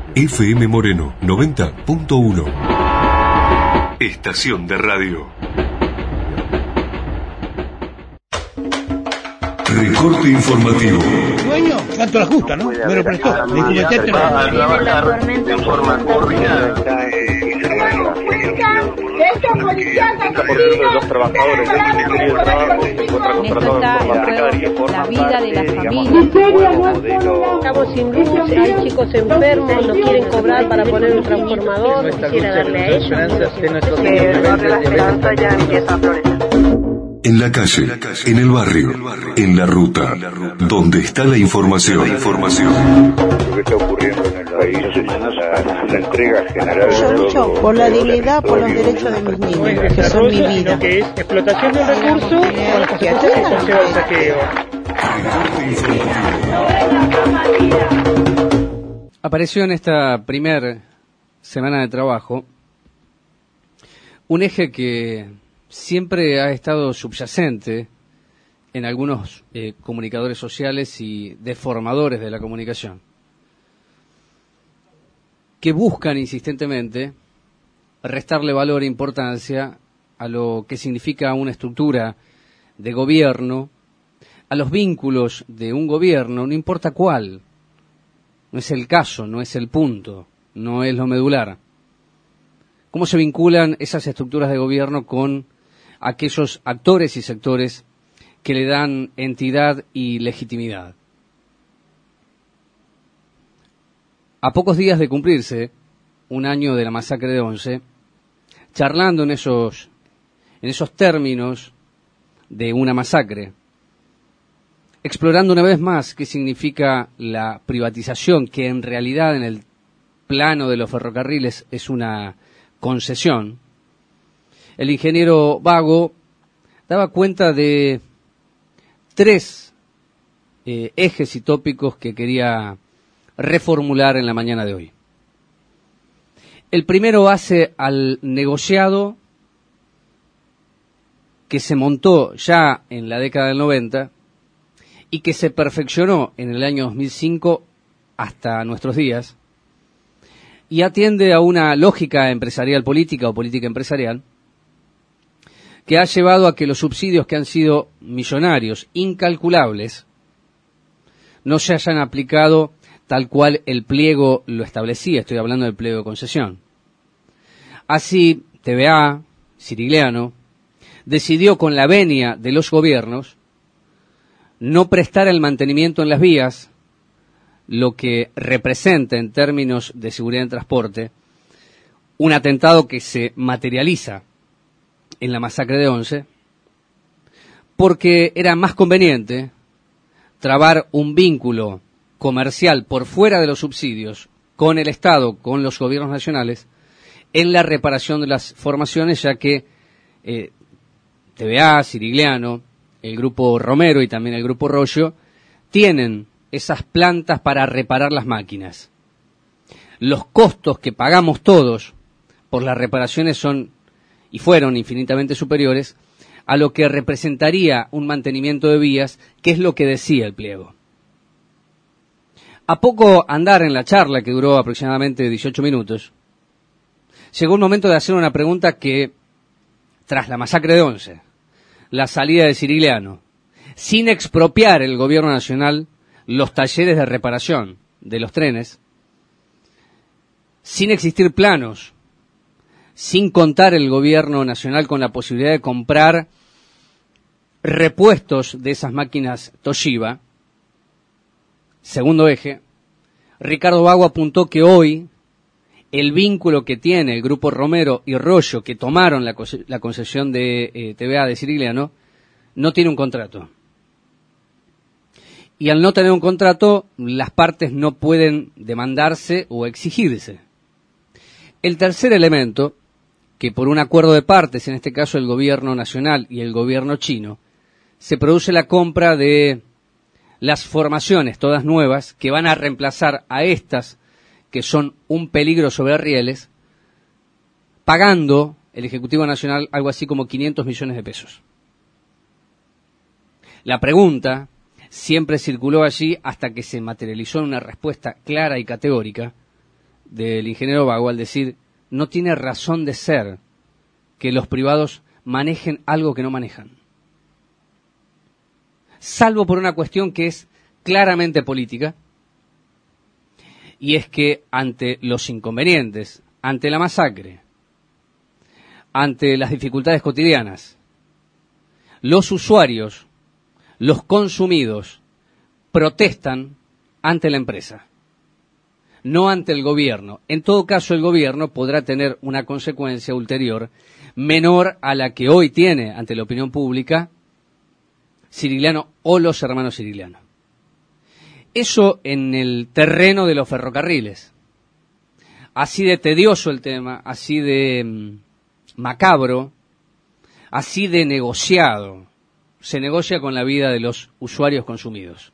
FM Moreno 90.1. Estación de radio. Recorte informativo. Dueño, tanto la justa, ¿no? Me lo prestó. Le comenté la tormenta en forma cordial. Estos policías asesinos, los trabajadores del Ministerio del Trabajo se encuentran contratados de forma precaria. La vida de las familias. Estamos sin luz, hay chicos enfermos, no quieren cobrar para poner un transformador, quisiera darle a ellos. Que el barrio La Esperanza ya empieza a florecer. En la calle, en el barrio, en la ruta, donde está la información. Lo que está ocurriendo en el país es la entrega general. Yo lucho por la dignidad, por los derechos de mis niños, que son mi vida. Que es explotación de un recurso con las consecuencias que conlleva el saqueo. Apareció en esta primer semana de trabajo un eje que siempre ha estado subyacente en algunos comunicadores sociales y deformadores de la comunicación, que buscan insistentemente restarle valor e importancia a lo que significa una estructura de gobierno, a los vínculos de un gobierno, no importa cuál. No es el caso, no es el punto, no es lo medular. ¿Cómo se vinculan esas estructuras de gobierno con aquellos actores y sectores que le dan entidad y legitimidad? A pocos días de cumplirse un año de la masacre de Once, charlando en esos términos de una masacre, explorando una vez más qué significa la privatización, que en realidad en el plano de los ferrocarriles es una concesión, el ingeniero Vago daba cuenta de tres ejes y tópicos que quería reformular en la mañana de hoy. El primero hace al negociado que se montó ya en la década del 90 y que se perfeccionó en el año 2005 hasta nuestros días, y atiende a una lógica empresarial política o política empresarial que ha llevado a que los subsidios, que han sido millonarios, incalculables, no se hayan aplicado tal cual el pliego lo establecía. Estoy hablando del pliego de concesión. Así, TVA, Cirigliano, decidió con la venia de los gobiernos no prestar el mantenimiento en las vías, lo que representa en términos de seguridad en transporte un atentado que se materializa en la masacre de Once, porque era más conveniente trabar un vínculo comercial por fuera de los subsidios con el Estado, con los gobiernos nacionales, en la reparación de las formaciones, ya que TVA, Cirigliano, el Grupo Romero y también el Grupo Rollo tienen esas plantas para reparar las máquinas. Los costos que pagamos todos por las reparaciones son y fueron infinitamente superiores a lo que representaría un mantenimiento de vías, que es lo que decía el pliego. A poco andar en la charla, que duró aproximadamente 18 minutos, llegó el momento de hacer una pregunta que, tras la masacre de Once, la salida de Cirigliano, sin expropiar el gobierno nacional los talleres de reparación de los trenes, sin existir planos, sin contar el gobierno nacional con la posibilidad de comprar repuestos de esas máquinas Toshiba. Segundo eje, Ricardo Vago apuntó que hoy el vínculo que tiene el Grupo Romero y Rollo, que tomaron la concesión de TVA de Cirigliano, no tiene un contrato. Y al no tener un contrato, las partes no pueden demandarse o exigirse. El tercer elemento, que por un acuerdo de partes, en este caso el gobierno nacional y el gobierno chino, se produce la compra de las formaciones, todas nuevas, que van a reemplazar a estas que son un peligro sobre rieles, pagando el Ejecutivo Nacional algo así como 500 millones de pesos. La pregunta siempre circuló allí hasta que se materializó en una respuesta clara y categórica del ingeniero Vago al decir, no tiene razón de ser que los privados manejen algo que no manejan. Salvo por una cuestión que es claramente política, y es que ante los inconvenientes, ante la masacre, ante las dificultades cotidianas, los usuarios, los consumidos, protestan ante la empresa, no ante el gobierno. En todo caso, el gobierno podrá tener una consecuencia ulterior menor a la que hoy tiene ante la opinión pública Cirigliano o los hermanos Cirigliano. Eso en el terreno de los ferrocarriles. Así de tedioso el tema, así de macabro, así de negociado. Se negocia con la vida de los usuarios consumidos.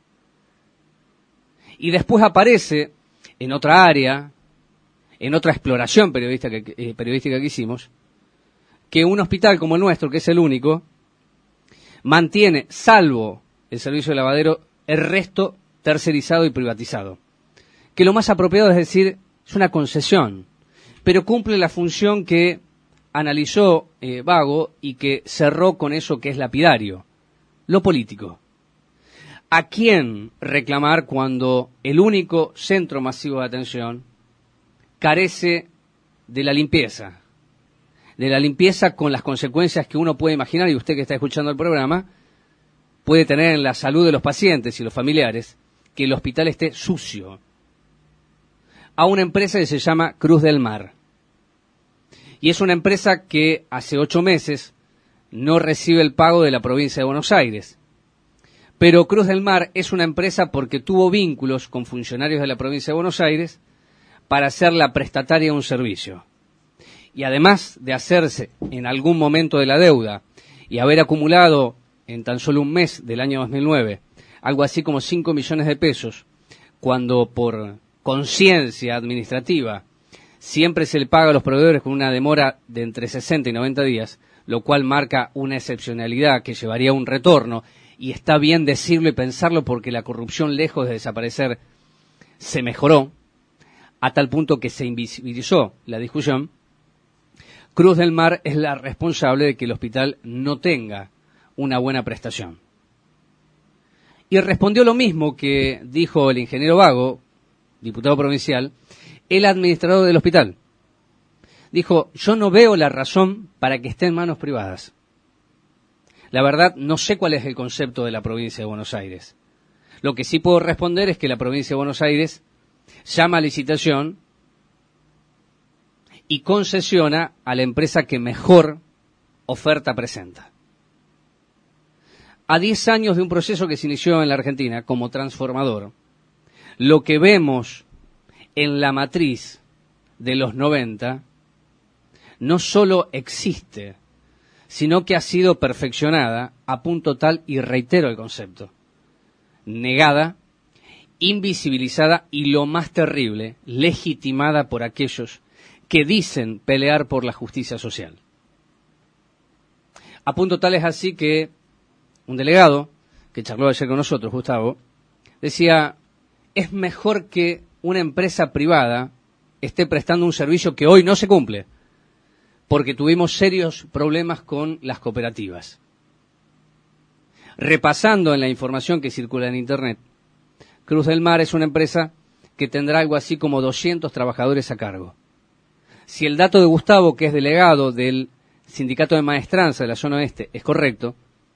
Y después aparece en otra área, en otra exploración periodística que hicimos, que un hospital como el nuestro, que es el único, mantiene, salvo el servicio de lavadero, el resto tercerizado y privatizado. Que lo más apropiado es decir, es una concesión, pero cumple la función que analizó Vago y que cerró con eso que es lapidario, lo político. ¿A quién reclamar cuando el único centro masivo de atención carece de la limpieza? De la limpieza con las consecuencias que uno puede imaginar, y usted que está escuchando el programa, puede tener en la salud de los pacientes y los familiares, que el hospital esté sucio. A una empresa que se llama Cruz del Mar. Y es una empresa que hace 8 meses no recibe el pago de la provincia de Buenos Aires. Pero Cruz del Mar es una empresa porque tuvo vínculos con funcionarios de la provincia de Buenos Aires para ser la prestataria de un servicio. Y además de hacerse en algún momento de la deuda y haber acumulado en tan solo un mes del año 2009 algo así como 5 millones de pesos, cuando por conciencia administrativa siempre se le paga a los proveedores con una demora de entre 60 y 90 días, lo cual marca una excepcionalidad que llevaría a un retorno, y está bien decirlo y pensarlo porque la corrupción, lejos de desaparecer, se mejoró, a tal punto que se invisibilizó la discusión. Cruz del Mar es la responsable de que el hospital no tenga una buena prestación. Y respondió lo mismo que dijo el ingeniero Vago, diputado provincial, el administrador del hospital. Dijo, yo no veo la razón para que esté en manos privadas. La verdad, no sé cuál es el concepto de la provincia de Buenos Aires. Lo que sí puedo responder es que la provincia de Buenos Aires llama a licitación y concesiona a la empresa que mejor oferta presenta. A 10 años de un proceso que se inició en la Argentina como transformador, lo que vemos en la matriz de los 90 no solo existe, sino que ha sido perfeccionada a punto tal, y reitero el concepto, negada, invisibilizada y, lo más terrible, legitimada por aquellos que dicen pelear por la justicia social. A punto tal es así que un delegado, que charló ayer con nosotros, Gustavo, decía, es mejor que una empresa privada esté prestando un servicio que hoy no se cumple, porque tuvimos serios problemas con las cooperativas. Repasando en la información que circula en Internet, Cruz del Mar es una empresa que tendrá algo así como 200 trabajadores a cargo. Si el dato de Gustavo, que es delegado del Sindicato de Maestranza de la Zona Oeste, es correcto,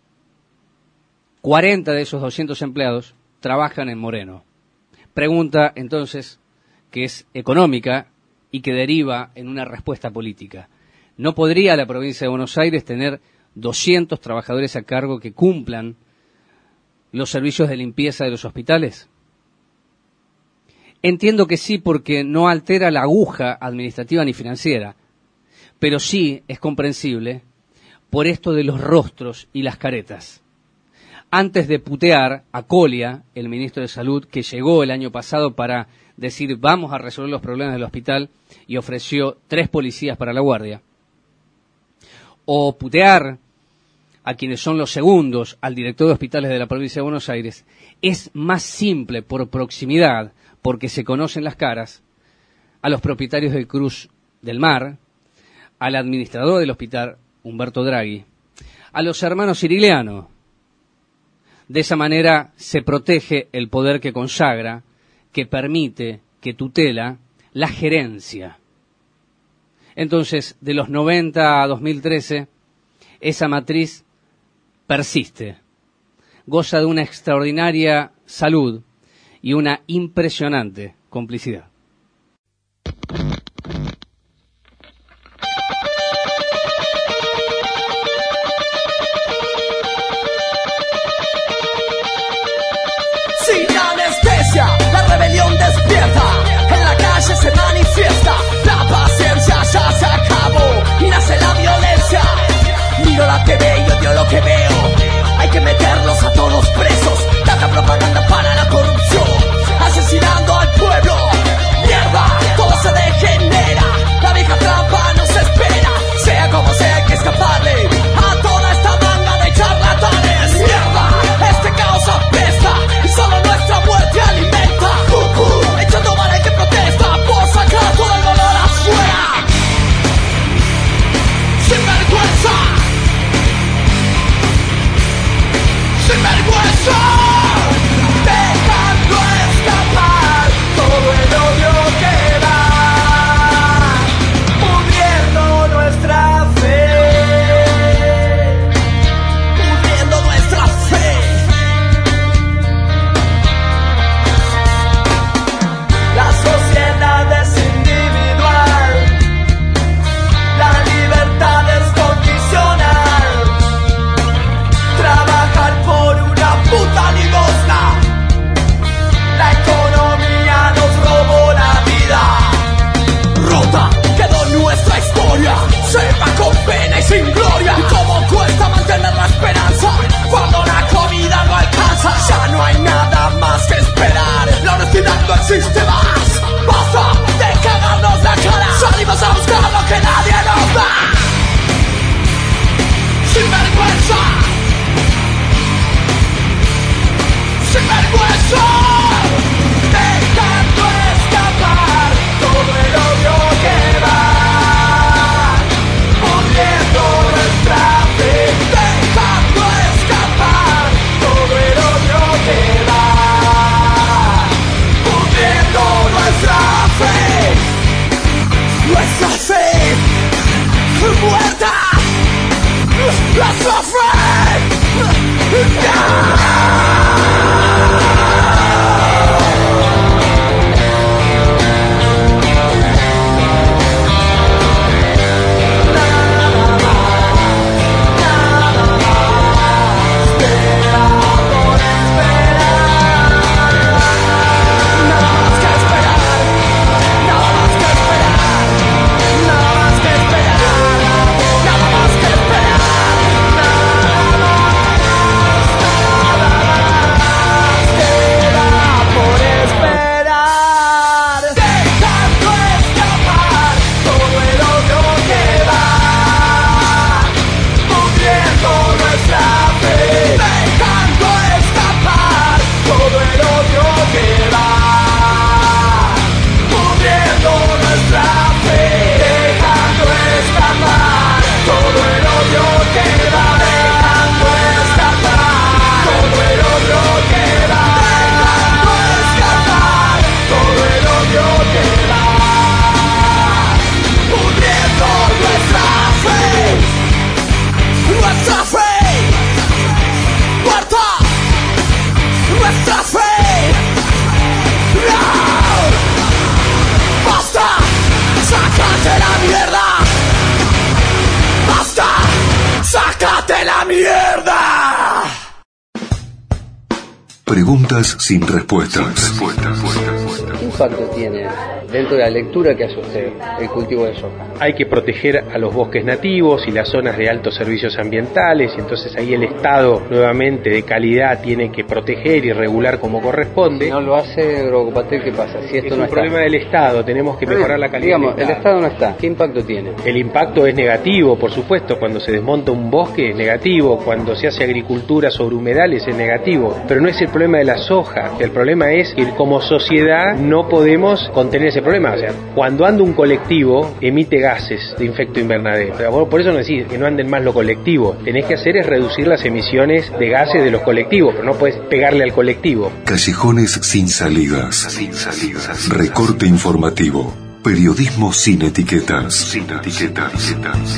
40 de esos 200 empleados trabajan en Moreno. Pregunta, entonces, que es económica y que deriva en una respuesta política. ¿No podría la provincia de Buenos Aires tener 200 trabajadores a cargo que cumplan los servicios de limpieza de los hospitales? Entiendo que sí, porque no altera la aguja administrativa ni financiera, pero sí es comprensible por esto de los rostros y las caretas. Antes de putear a Colia, el ministro de Salud, que llegó el año pasado para decir vamos a resolver los problemas del hospital y ofreció 3 policías para la guardia, o putear a quienes son los segundos al director de hospitales de la provincia de Buenos Aires, es más simple por proximidad, porque se conocen las caras, a los propietarios del Cruz del Mar, al administrador del hospital, Humberto Draghi, a los hermanos Cirigliano. De esa manera se protege el poder que consagra, que permite, que tutela la gerencia. Entonces, de los 90 a 2013, esa matriz persiste, goza de una extraordinaria salud y una impresionante complicidad. Sin anestesia, la rebelión despierta, en la calle se manifiesta, la paciencia ya se acabó y nace la violencia. Miro la TV y odio lo que veo, hay que meterlos a todos presos, tanta propaganda para la corrupción, asesinando al pueblo. Mierda, todo se degenera, la vieja trampa nos espera, sea como sea hay que escaparle a toda esta manga de charlatanes. Mierda, este caos apesta y solo nuestra muerte alimenta. Echando mal el que protesta por sacar todo el dolor afuera. Sin vergüenza, sin vergüenza, dejando escapar todo el odio que va pudriendo nuestra fe, pudriendo nuestra fe. La sociedad es individual, la libertad es condicional, trabajar por una puta limosna, la economía nos robó la vida, rota quedó nuestra historia, se va con pena y sin gloria. Y cómo cuesta mantener la esperanza cuando la comida no alcanza. Ya no hay nada más que esperar, la honestidad no existe más. Basta de cagarnos la cara, salimos a buscar lo que nadie nos da. Sin vergüenza, sin vergüenza, dejando escapar todo el odio que va pudriendo nuestra fe, dejando escapar todo el odio que va pudriendo nuestra fe muerta, nuestra fe. Preguntas sin respuestas. ¿Qué impacto tiene dentro de la lectura que hace usted el cultivo de soja? Hay que proteger a los bosques nativos y las zonas de altos servicios ambientales, y entonces ahí el Estado nuevamente de calidad tiene que proteger y regular como corresponde. Si no lo hace Agrocopatel, ¿qué pasa? Si esto es no un problema del Estado, tenemos que mejorar la calidad. Digamos, el Estado no está. ¿Qué impacto tiene? El impacto es negativo, por supuesto. Cuando se desmonta un bosque es negativo, cuando se hace agricultura sobre humedales es negativo, pero no es el problema de la soja. El problema es que como sociedad no no podemos contener ese problema. O sea, cuando anda un colectivo, emite gases de efecto invernadero. O sea, vos por eso no decís que no anden más los colectivos. Tenés que hacer es reducir las emisiones de gases de los colectivos, pero no puedes pegarle al colectivo. Callejones sin salidas. Sin salidas. Recorte informativo. Periodismo sin etiquetas. Sin etiquetas.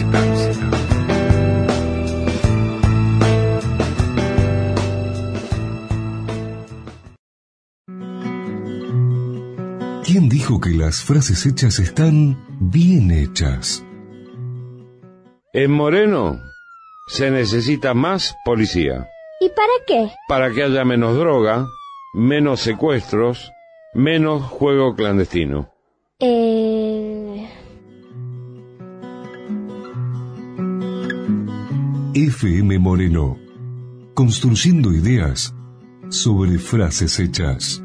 ¿Quién dijo que las frases hechas están bien hechas? En Moreno se necesita más policía. ¿Y para qué? Para que haya menos droga, menos secuestros, menos juego clandestino. FM Moreno. Construyendo ideas sobre frases hechas.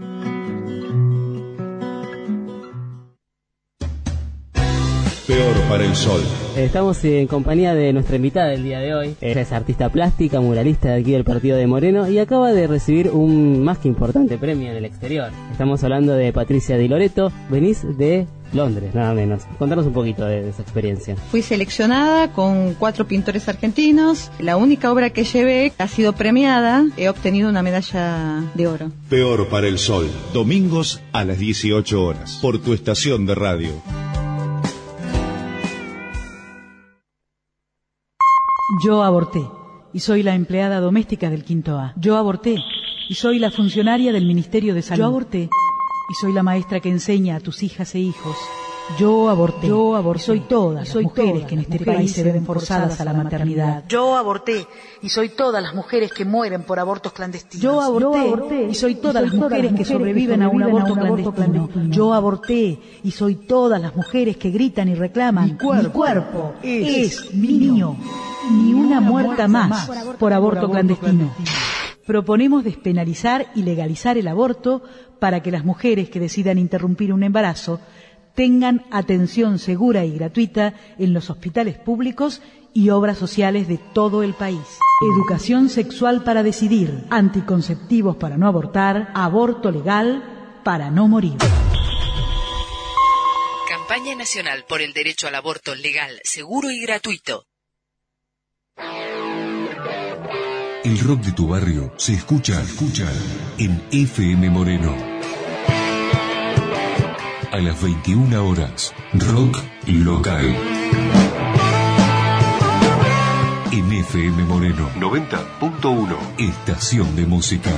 Peor para el sol. Estamos en compañía de nuestra invitada del día de hoy. Ella es artista plástica, muralista de aquí del partido de Moreno y acaba de recibir un más que importante premio en el exterior. Estamos hablando de Patricia Di Loreto. Venís de Londres, nada menos. Contanos un poquito de esa experiencia. Fui seleccionada con 4 pintores argentinos. La única obra que llevé ha sido premiada. He obtenido una medalla de oro. Peor para el sol. Domingos a las 18 horas. Por tu estación de radio. Yo aborté y soy la empleada doméstica del Quinto A. Yo aborté y soy la funcionaria del Ministerio de Salud. Yo aborté y soy la maestra que enseña a tus hijas e hijos. Yo aborté. Y soy todas las mujeres que en este país se ven forzadas a la maternidad. Yo aborté y soy todas las mujeres que mueren por abortos clandestinos. Yo aborté y soy todas las mujeres que sobreviven a un aborto clandestino. Yo aborté y soy todas las mujeres que gritan y reclaman. Mi cuerpo es mío. Ni una muerta más por aborto clandestino. Proponemos despenalizar y legalizar el aborto para que las mujeres que decidan interrumpir un embarazo tengan atención segura y gratuita en los hospitales públicos y obras sociales de todo el país. Educación sexual para decidir, anticonceptivos para no abortar, aborto legal para no morir. Campaña Nacional por el Derecho al Aborto Legal, Seguro y Gratuito. El rock de tu barrio se escucha en FM Moreno. A las 21 horas, rock local. En FM Moreno 90.1, estación de música.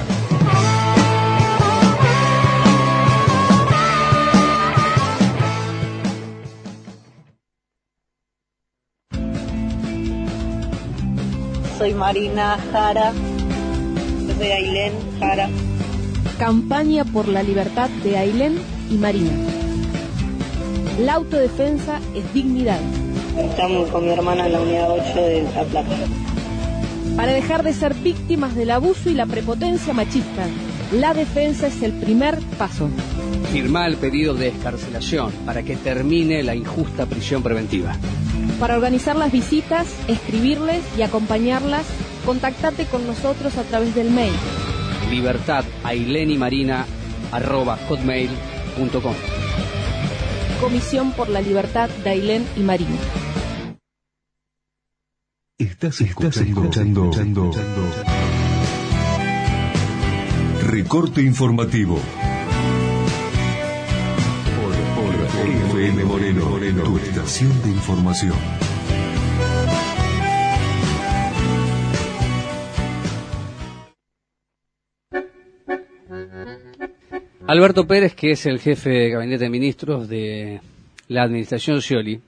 Soy Marina Jara, de Ailén Jara. Campaña por la libertad de Ailén y Marina. La autodefensa es dignidad. Estamos con mi hermana en la unidad 8 de La Plata. Para dejar de ser víctimas del abuso y la prepotencia machista, la defensa es el primer paso. Firmá el pedido de excarcelación para que termine la injusta prisión preventiva. Para organizar las visitas, escribirles y acompañarlas, contactate con nosotros a través del mail libertadailenymarina@hotmail.com. Comisión por la Libertad de Ailén y Marina. Estás escuchando. Recorte informativo. Por FM Moreno, tu estación de información. Alberto Pérez, que es el jefe de Gabinete de Ministros de la Administración Scioli,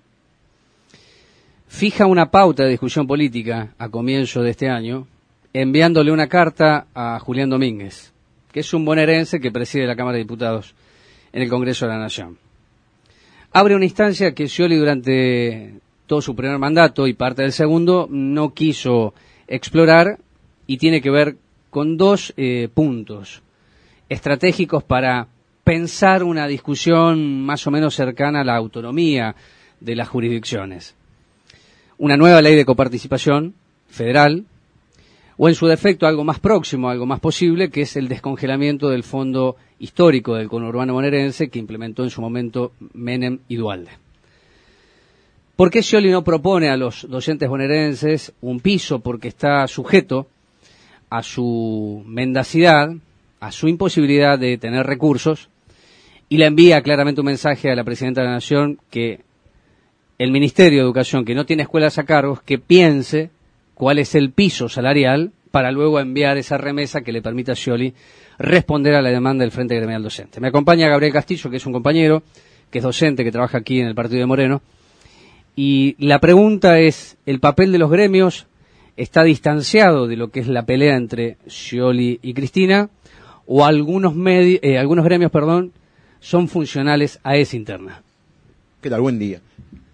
fija una pauta de discusión política a comienzo de este año, enviándole una carta a Julián Domínguez, que es un bonaerense que preside la Cámara de Diputados en el Congreso de la Nación. Abre una instancia que Scioli durante todo su primer mandato y parte del segundo no quiso explorar y tiene que ver con dos puntos estratégicos para pensar una discusión más o menos cercana a la autonomía de las jurisdicciones. Una nueva ley de coparticipación federal, o en su defecto algo más próximo, algo más posible, que es el descongelamiento del fondo histórico del conurbano bonaerense que implementó en su momento Menem y Duhalde. ¿Por qué Scioli no propone a los docentes bonaerenses un piso? Porque está sujeto a su mendacidad, a su imposibilidad de tener recursos, y le envía claramente un mensaje a la Presidenta de la Nación que el Ministerio de Educación, que no tiene escuelas a cargo, que piense cuál es el piso salarial para luego enviar esa remesa que le permita a Scioli responder a la demanda del Frente Gremial Docente. Me acompaña Gabriel Castillo, que es un compañero, que es docente, que trabaja aquí en el partido de Moreno, y la pregunta es, ¿el papel de los gremios está distanciado de lo que es la pelea entre Scioli y Cristina, o algunos gremios, son funcionales a esa interna? ¿Qué tal? Buen día.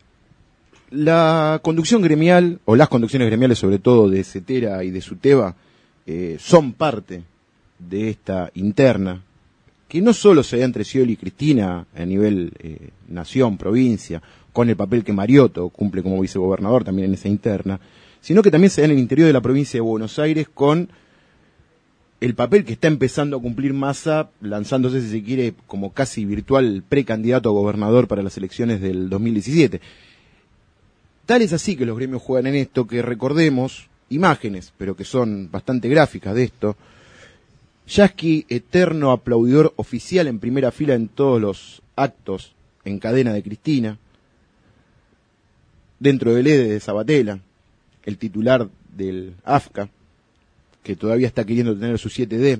La conducción gremial, o las conducciones gremiales sobre todo de CETERA y de SUTEBA, son parte de esta interna, que no solo se da entre Scioli y Cristina a nivel nación, provincia, con el papel que Mariotto cumple como vicegobernador también en esa interna, sino que también se da en el interior de la provincia de Buenos Aires con el papel que está empezando a cumplir Massa, lanzándose, si se quiere, como casi virtual precandidato a gobernador para las elecciones del 2017. Tal es así que los gremios juegan en esto, que recordemos imágenes, pero que son bastante gráficas de esto. Yasky, eterno aplaudidor oficial en primera fila en todos los actos en cadena de Cristina. Dentro del EDE de Sabatella, el titular del AFCA, que todavía está queriendo tener su 7D.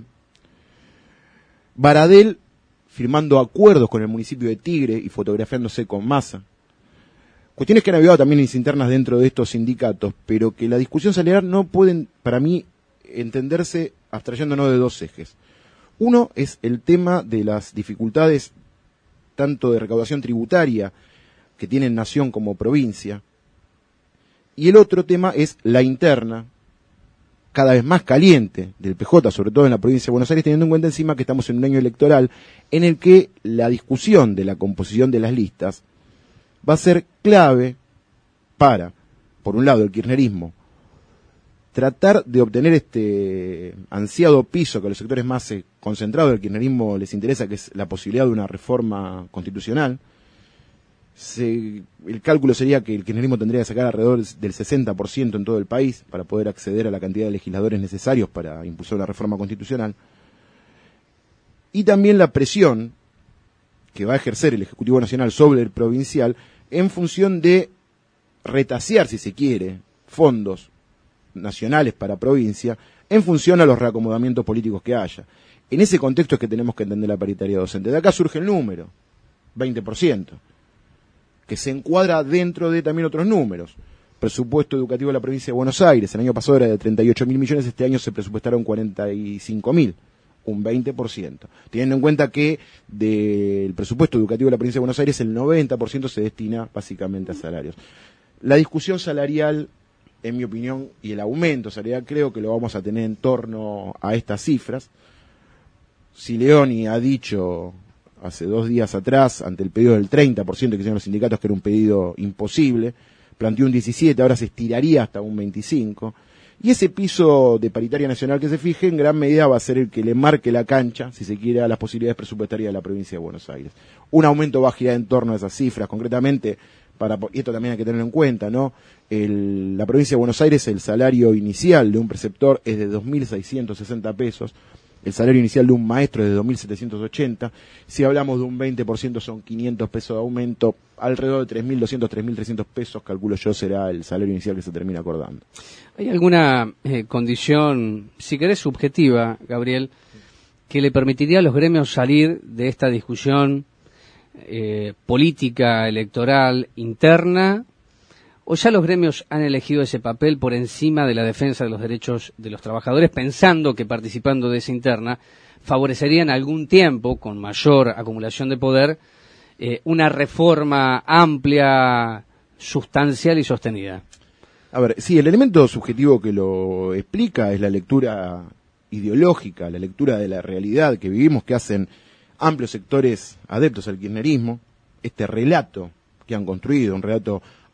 Baradel firmando acuerdos con el municipio de Tigre y fotografiándose con Massa. Cuestiones que han habido también en las internas dentro de estos sindicatos, pero que la discusión salarial no pueden, para mí, entenderse abstrayéndonos de dos ejes. Uno es el tema de las dificultades tanto de recaudación tributaria que tienen nación como provincia, y el otro tema es la interna, cada vez más caliente del PJ, sobre todo en la provincia de Buenos Aires, teniendo en cuenta encima que estamos en un año electoral en el que la discusión de la composición de las listas va a ser clave para, por un lado, el kirchnerismo, tratar de obtener este ansiado piso que a los sectores más concentrados del kirchnerismo les interesa, que es la posibilidad de una reforma constitucional. El cálculo sería que el kirchnerismo tendría que sacar alrededor del 60% en todo el país para poder acceder a la cantidad de legisladores necesarios para impulsar una reforma constitucional. Y también la presión que va a ejercer el Ejecutivo Nacional sobre el provincial en función de retasear, si se quiere, fondos nacionales para provincia en función a los reacomodamientos políticos que haya. En ese contexto es que tenemos que entender la paritaria docente. De acá surge el número, 20%. Que se encuadra dentro de también otros números. Presupuesto educativo de la provincia de Buenos Aires, el año pasado era de 38.000 millones, este año se presupuestaron 45.000, un 20%. Teniendo en cuenta que del presupuesto educativo de la provincia de Buenos Aires el 90% se destina básicamente a salarios. La discusión salarial, en mi opinión, y el aumento salarial creo que lo vamos a tener en torno a estas cifras. Sileoni ha dicho hace 2 días atrás, ante el pedido del 30% que hicieron los sindicatos, que era un pedido imposible, planteó un 17%, ahora se estiraría hasta un 25%, y ese piso de paritaria nacional que se fije, en gran medida va a ser el que le marque la cancha, si se quiere, a las posibilidades presupuestarias de la provincia de Buenos Aires. Un aumento va a girar en torno a esas cifras, concretamente, y esto también hay que tenerlo en cuenta, ¿no? La provincia de Buenos Aires, el salario inicial de un preceptor es de 2.660 pesos, el salario inicial de un maestro es de 2.780, si hablamos de un 20% son 500 pesos de aumento, alrededor de 3.200, 3.300 pesos, calculo yo, será el salario inicial que se termina acordando. ¿Hay alguna condición, si querés, subjetiva, Gabriel, que le permitiría a los gremios salir de esta discusión política, electoral, interna, o ya los gremios han elegido ese papel por encima de la defensa de los derechos de los trabajadores, pensando que participando de esa interna favorecerían algún tiempo, con mayor acumulación de poder, una reforma amplia, sustancial y sostenida? A ver, sí, el elemento subjetivo que lo explica es la lectura ideológica, la lectura de la realidad que vivimos, que hacen amplios sectores adeptos al kirchnerismo, este relato que han construido, un relato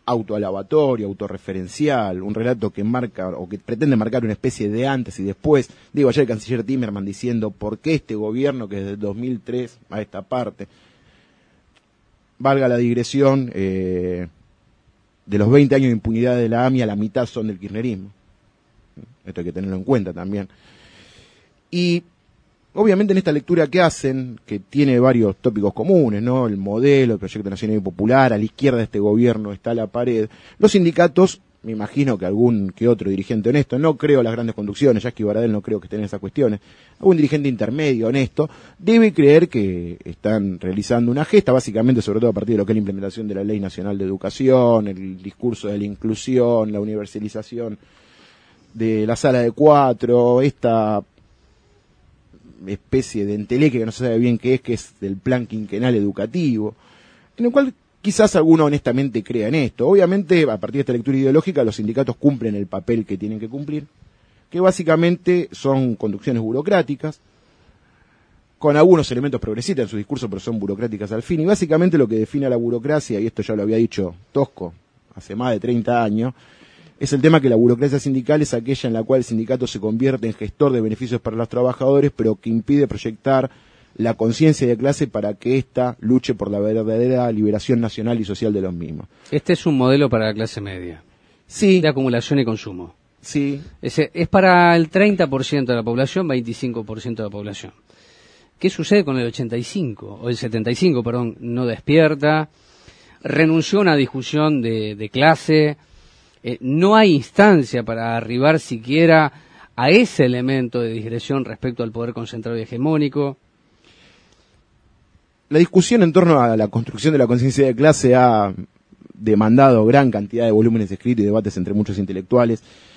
autoalabatorio, autorreferencial, un relato que marca o que pretende marcar una especie de antes y después. Digo, ayer el canciller Timmermans diciendo por qué este gobierno que desde el 2003 a esta parte, valga la digresión, de los 20 años de impunidad de la AMIA, la mitad son del kirchnerismo. Esto hay que tenerlo en cuenta también. Y obviamente en esta lectura que hacen, que tiene varios tópicos comunes, ¿no? El modelo, el proyecto nacional y popular, a la izquierda de este gobierno está la pared. Los sindicatos, me imagino que algún que otro dirigente honesto, no creo las grandes conducciones, Yasky Baradel no creo que estén en esas cuestiones, algún dirigente intermedio, honesto, debe creer que están realizando una gesta, básicamente sobre todo a partir de lo que es la implementación de la Ley Nacional de Educación, el discurso de la inclusión, la universalización de la sala de 4, esta especie de enteleque que no se sabe bien qué es, que es del plan quinquenal educativo, en el cual quizás alguno honestamente crea en esto. Obviamente, a partir de esta lectura ideológica, los sindicatos cumplen el papel que tienen que cumplir, que básicamente son conducciones burocráticas, con algunos elementos progresistas en su discurso, pero son burocráticas al fin, y básicamente lo que define a la burocracia, y esto ya lo había dicho Tosco hace más de 30 años, es el tema que la burocracia sindical es aquella en la cual el sindicato se convierte en gestor de beneficios para los trabajadores, pero que impide proyectar la conciencia de clase para que ésta luche por la verdadera liberación nacional y social de los mismos. Este es un modelo para la clase media. Sí. De acumulación y consumo. Sí. Es para el 30% de la población, 25% de la población. ¿Qué sucede con el 85, o el 75, perdón? No despierta, renunció a una discusión de clase, no hay instancia para arribar siquiera a ese elemento de digresión respecto al poder concentrado y hegemónico. La discusión en torno a la construcción de la conciencia de clase ha demandado gran cantidad de volúmenes escritos y debates entre muchos intelectuales,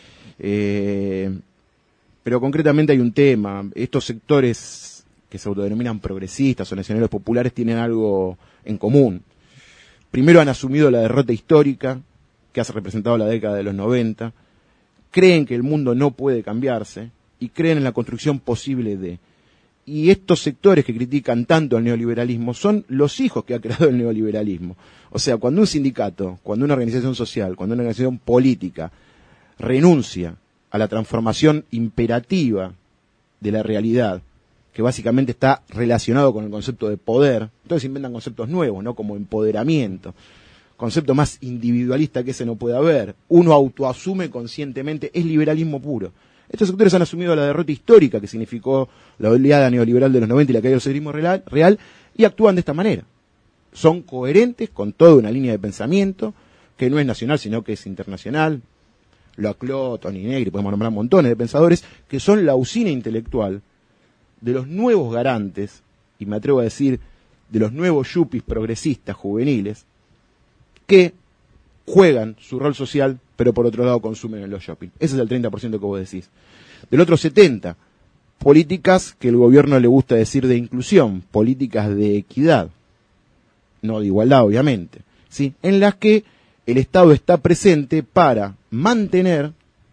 pero concretamente hay un tema. Estos sectores que se autodenominan progresistas o nacionales populares tienen algo en común. Primero, han asumido la derrota histórica que ha representado la década de los 90, creen que el mundo no puede cambiarse y creen en la construcción posible de. Y estos sectores que critican tanto al neoliberalismo son los hijos que ha creado el neoliberalismo. O sea, cuando un sindicato, cuando una organización social, cuando una organización política renuncia a la transformación imperativa de la realidad, que básicamente está relacionado con el concepto de poder, entonces inventan conceptos nuevos, ¿no? Como empoderamiento, concepto más individualista que ese no puede haber. Uno autoasume conscientemente, es liberalismo puro. Estos sectores han asumido la derrota histórica que significó la oleada neoliberal de los 90 y la caída del socialismo real y actúan de esta manera. Son coherentes con toda una línea de pensamiento que no es nacional sino que es internacional. Laclau, Toni Negri, podemos nombrar montones de pensadores que son la usina intelectual de los nuevos garantes, y me atrevo a decir de los nuevos yuppies progresistas juveniles, que juegan su rol social, pero por otro lado consumen en los shopping. Ese es el 30% que vos decís. Del otro 70%, políticas que el gobierno le gusta decir de inclusión, políticas de equidad, no de igualdad obviamente, ¿sí? En las que el Estado está presente para mantener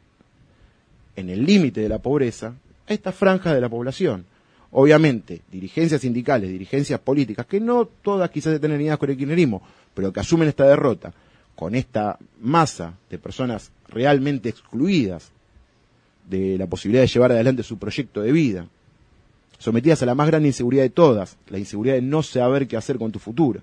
en el límite de la pobreza a esta franja de la población. Obviamente, dirigencias sindicales, dirigencias políticas, que no todas quizás estén alineadas con el kirchnerismo, pero que asumen esta derrota con esta masa de personas realmente excluidas de la posibilidad de llevar adelante su proyecto de vida, sometidas a la más grande inseguridad de todas, la inseguridad de no saber qué hacer con tu futuro.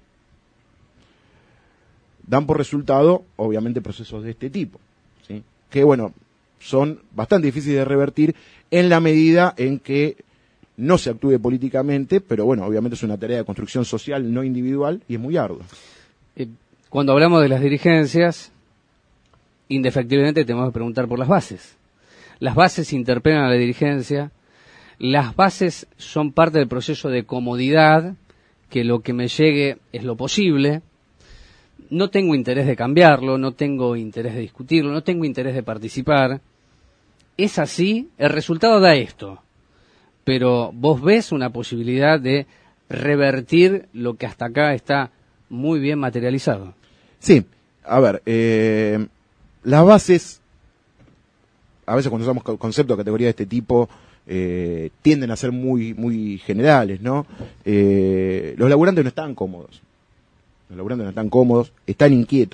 Dan por resultado, obviamente, procesos de este tipo, ¿sí? Que, bueno, son bastante difíciles de revertir en la medida en que no se actúe políticamente, pero bueno, obviamente es una tarea de construcción social no individual y es muy ardua. Cuando hablamos de las dirigencias, indefectiblemente tenemos que preguntar por las bases. Las bases interpelan a la dirigencia, las bases son parte del proceso de comodidad, que lo que me llegue es lo posible, no tengo interés de cambiarlo, no tengo interés de discutirlo, no tengo interés de participar. Es así, el resultado da esto, pero vos ves una posibilidad de revertir lo que hasta acá está muy bien materializado. Sí, a ver, las bases, a veces cuando usamos conceptos o categorías de este tipo, tienden a ser muy generales, ¿no? Los laburantes no están cómodos, están inquietos,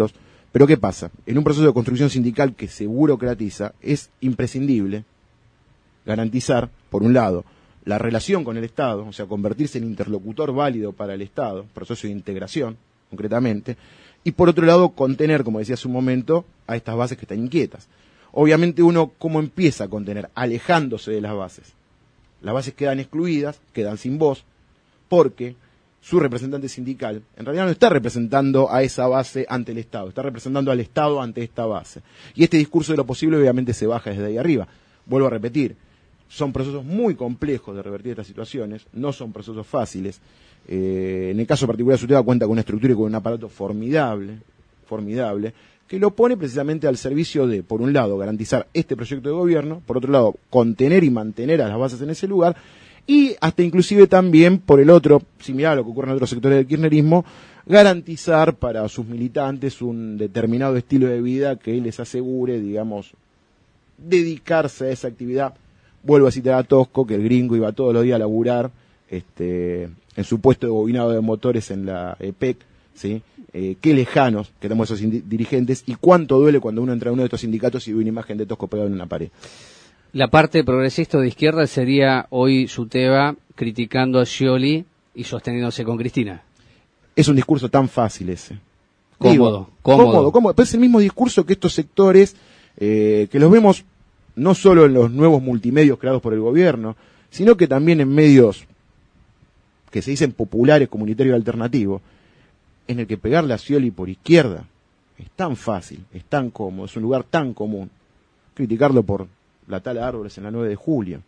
Pero ¿qué pasa? En un proceso de construcción sindical que se burocratiza, es imprescindible garantizar, por un lado, la relación con el Estado, o sea, convertirse en interlocutor válido para el Estado, proceso de integración, concretamente, y por otro lado, contener, como decía hace un momento, a estas bases que están inquietas. Obviamente uno, ¿cómo empieza a contener? Alejándose de las bases. Las bases quedan excluidas, quedan sin voz, porque su representante sindical en realidad no está representando a esa base ante el Estado, está representando al Estado ante esta base. Y este discurso de lo posible obviamente se baja desde ahí arriba. Vuelvo a repetir, son procesos muy complejos de revertir estas situaciones, no son procesos fáciles. En el caso particular, SUTEBA cuenta con una estructura y con un aparato formidable, que lo pone precisamente al servicio de, por un lado, garantizar este proyecto de gobierno, por otro lado, contener y mantener a las bases en ese lugar, y hasta inclusive también, por el otro, similar a lo que ocurre en otros sectores del kirchnerismo, garantizar para sus militantes un determinado estilo de vida que les asegure, digamos, dedicarse a esa actividad. Vuelvo a citar a Tosco, que el gringo iba todos los días a laburar en su puesto de bobinado de motores en la EPEC, ¿sí? Qué lejanos que tenemos esos dirigentes y cuánto duele cuando uno entra a uno de estos sindicatos y ve una imagen de Tosco pegado en una pared. La parte progresista o de izquierda sería hoy SUTEBA criticando a Scioli y sosteniéndose con Cristina. Es un discurso tan fácil ese. Cómodo. Pero es el mismo discurso que estos sectores que los vemos no solo en los nuevos multimedios creados por el gobierno, sino que también en medios que se dicen populares, comunitarios y alternativos, en el que pegarle a Scioli por izquierda es tan fácil, es tan cómodo, es un lugar tan común. Criticarlo por la tala de árboles en la 9 de julio.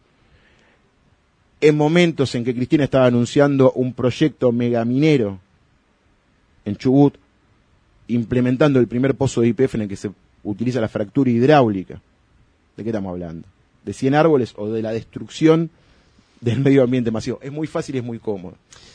En momentos en que Cristina estaba anunciando un proyecto megaminero en Chubut, implementando el primer pozo de YPF en el que se utiliza la fractura hidráulica. ¿De qué estamos hablando? ¿De 100 árboles o de la destrucción del medio ambiente masivo? Es muy fácil y es muy cómodo.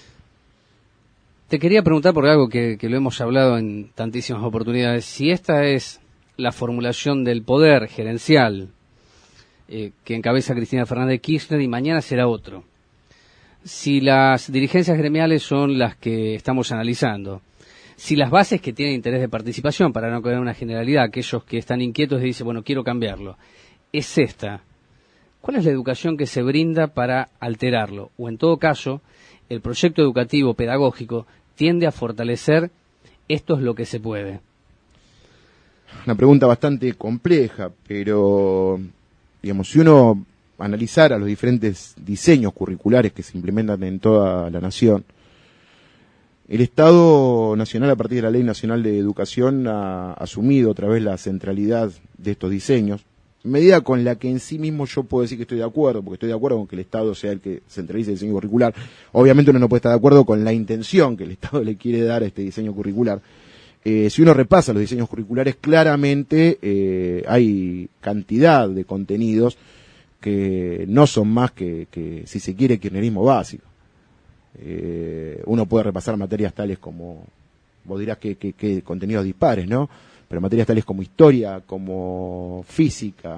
Te quería preguntar por algo que lo hemos hablado en tantísimas oportunidades. Si esta es la formulación del poder gerencial que encabeza Cristina Fernández de Kirchner y mañana será otro. Si las dirigencias gremiales son las que estamos analizando, si las bases que tienen interés de participación, para no caer en una generalidad, aquellos que están inquietos y dicen, bueno, quiero cambiarlo, es esta, ¿cuál es la educación que se brinda para alterarlo? O en todo caso, el proyecto educativo pedagógico tiende a fortalecer esto es lo que se puede. Una pregunta bastante compleja, pero digamos, si uno analizara los diferentes diseños curriculares que se implementan en toda la nación, el Estado Nacional, a partir de la Ley Nacional de Educación, ha asumido otra vez la centralidad de estos diseños, medida con la que en sí mismo yo puedo decir que estoy de acuerdo, porque estoy de acuerdo con que el Estado sea el que centralice el diseño curricular. Obviamente uno no puede estar de acuerdo con la intención que el Estado le quiere dar a este diseño curricular. Si uno repasa los diseños curriculares, claramente hay cantidad de contenidos que no son más que si se quiere, kirchnerismo básico. Uno puede repasar materias tales como, vos dirás que contenidos dispares, ¿no? Pero materias tales como historia, como física,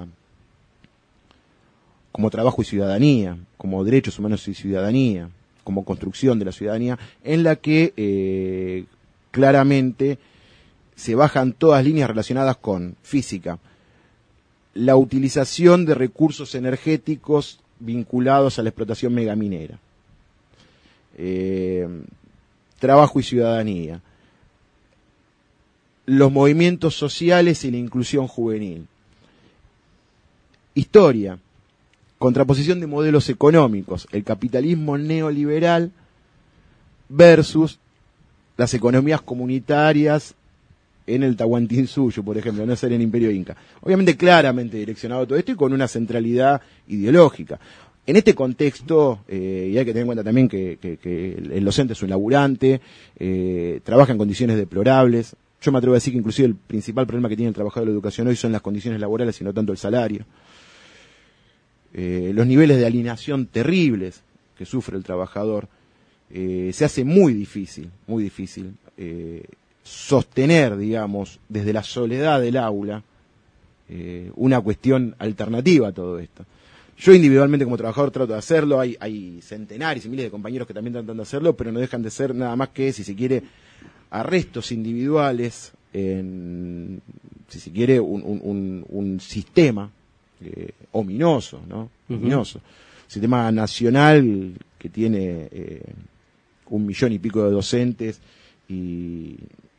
como trabajo y ciudadanía, como derechos humanos y ciudadanía, como construcción de la ciudadanía, en la que claramente se bajan todas líneas relacionadas con física, la utilización de recursos energéticos vinculados a la explotación megaminera, trabajo y ciudadanía, los movimientos sociales y la inclusión juvenil, historia, contraposición de modelos económicos, el capitalismo neoliberal versus las economías comunitarias en el Tahuantinsuyo, por ejemplo, no ser en el Imperio Inca. Obviamente claramente direccionado todo esto y con una centralidad ideológica. En este contexto, y hay que tener en cuenta también que el docente es un laburante, trabaja en condiciones deplorables. Yo me atrevo a decir que inclusive el principal problema que tiene el trabajador de la educación hoy son las condiciones laborales y no tanto el salario. Los niveles de alienación terribles que sufre el trabajador, se hace muy difícil sostener, digamos, desde la soledad del aula, una cuestión alternativa a todo esto. Yo individualmente como trabajador trato de hacerlo, hay centenares y miles de compañeros que también tratan de hacerlo, pero no dejan de ser nada más que, si se quiere, arrestos individuales en, si se quiere, un sistema ominoso, ¿no? Ominoso. Sistema nacional que tiene 1 millón y pico de docentes y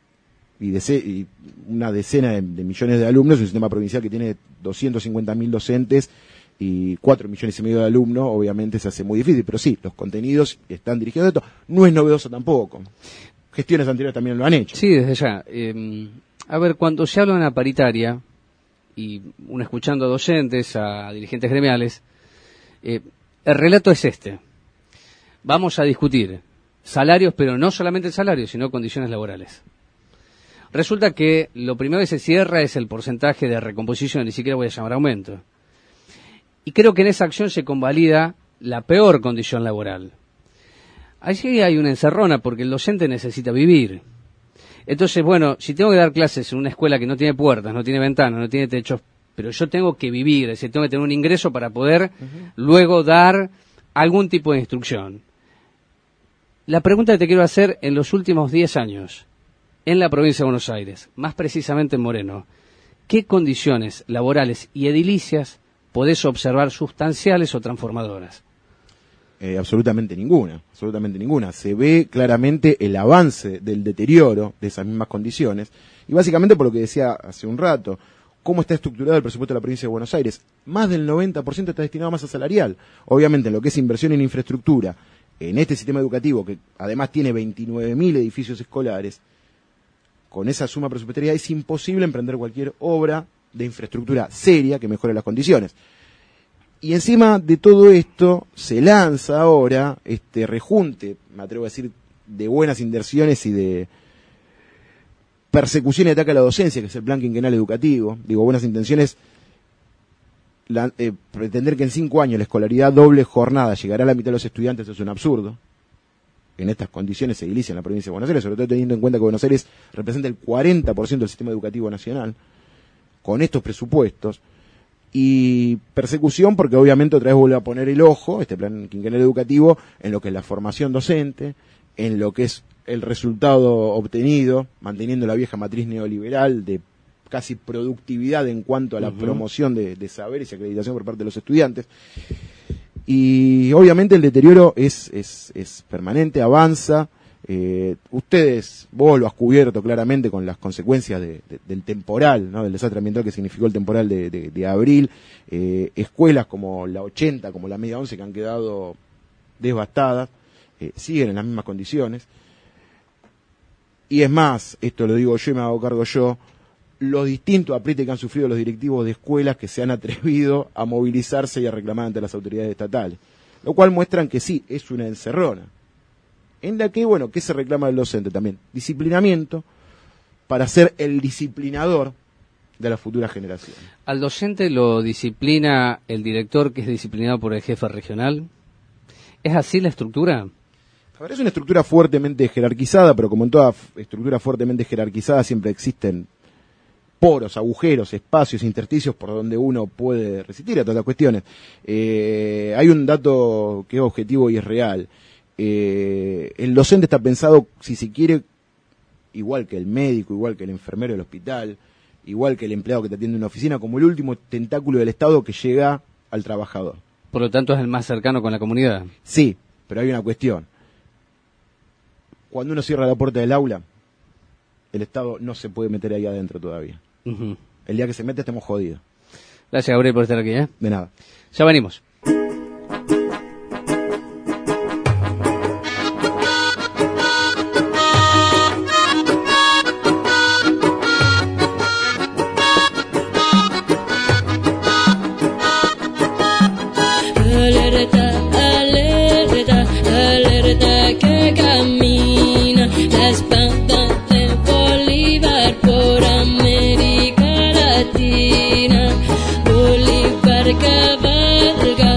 una decena de millones de alumnos, un sistema provincial que tiene 250.000 docentes y 4 millones y medio de alumnos. Obviamente se hace muy difícil, pero sí, los contenidos están dirigidos a esto. No es novedoso tampoco. Gestiones anteriores también lo han hecho. Sí, desde ya. A ver, cuando se habla de una paritaria, y uno escuchando a docentes, a dirigentes gremiales, el relato es este. Vamos a discutir salarios, pero no solamente el salario, sino condiciones laborales. Resulta que lo primero que se cierra es el porcentaje de recomposición, ni siquiera voy a llamar aumento. Y creo que en esa acción se convalida la peor condición laboral. Allí hay una encerrona porque el docente necesita vivir. Entonces, bueno, si tengo que dar clases en una escuela que no tiene puertas, no tiene ventanas, no tiene techos, pero yo tengo que vivir, es decir, tengo que tener un ingreso para poder luego dar algún tipo de instrucción. La pregunta que te quiero hacer, en los últimos 10 años, en la provincia de Buenos Aires, más precisamente en Moreno, ¿qué condiciones laborales y edilicias podés observar sustanciales o transformadoras? Absolutamente ninguna. Se ve claramente el avance del deterioro de esas mismas condiciones, y básicamente por lo que decía hace un rato, cómo está estructurado el presupuesto de la provincia de Buenos Aires. Más del 90% está destinado a masa salarial. Obviamente en lo que es inversión en infraestructura, en este sistema educativo, que además tiene 29.000 edificios escolares, con esa suma presupuestaria es imposible emprender cualquier obra de infraestructura seria que mejore las condiciones. Y encima de todo esto se lanza ahora este rejunte, me atrevo a decir, de buenas intenciones y de persecución y ataque a la docencia, que es el plan quinquenal educativo. Digo, buenas intenciones, pretender que en 5 años la escolaridad doble jornada llegará a la mitad de los estudiantes es un absurdo. En estas condiciones se edilicia en la provincia de Buenos Aires, sobre todo teniendo en cuenta que Buenos Aires representa el 40% del sistema educativo nacional, con estos presupuestos. Y persecución porque obviamente otra vez vuelve a poner el ojo, este plan quinquenal educativo, en lo que es la formación docente, en lo que es el resultado obtenido, manteniendo la vieja matriz neoliberal de casi productividad en cuanto a la promoción de saberes y acreditación por parte de los estudiantes. Y obviamente el deterioro es permanente, avanza. Vos lo has cubierto claramente con las consecuencias del temporal, ¿no? Del desastre ambiental que significó el temporal de abril. Escuelas como la 80, como la media 11 que han quedado devastadas, siguen en las mismas condiciones. Y es más, esto lo digo yo y me hago cargo yo, los distintos aprietes que han sufrido los directivos de escuelas que se han atrevido a movilizarse y a reclamar ante las autoridades estatales. Lo cual muestran que sí, es una encerrona. En la que, bueno, ¿qué se reclama del docente también? Disciplinamiento para ser el disciplinador de las futuras generaciones. ¿Al docente lo disciplina el director que es disciplinado por el jefe regional? ¿Es así la estructura? A ver, es una estructura fuertemente jerarquizada, pero como en toda estructura fuertemente jerarquizada siempre existen poros, agujeros, espacios, intersticios por donde uno puede resistir a todas las cuestiones. Hay un dato que es objetivo y es real. El docente está pensado, si se quiere, igual que el médico, igual que el enfermero del hospital, igual que el empleado que te atiende en una oficina, como el último tentáculo del Estado que llega al trabajador. Por lo tanto es el más cercano con la comunidad. Sí, pero hay una cuestión. Cuando uno cierra la puerta del aula, el Estado no se puede meter ahí adentro todavía. El día que se mete estemos jodidos. Gracias, Gabriel, por estar aquí. De nada. Ya venimos. Bolívar cabalga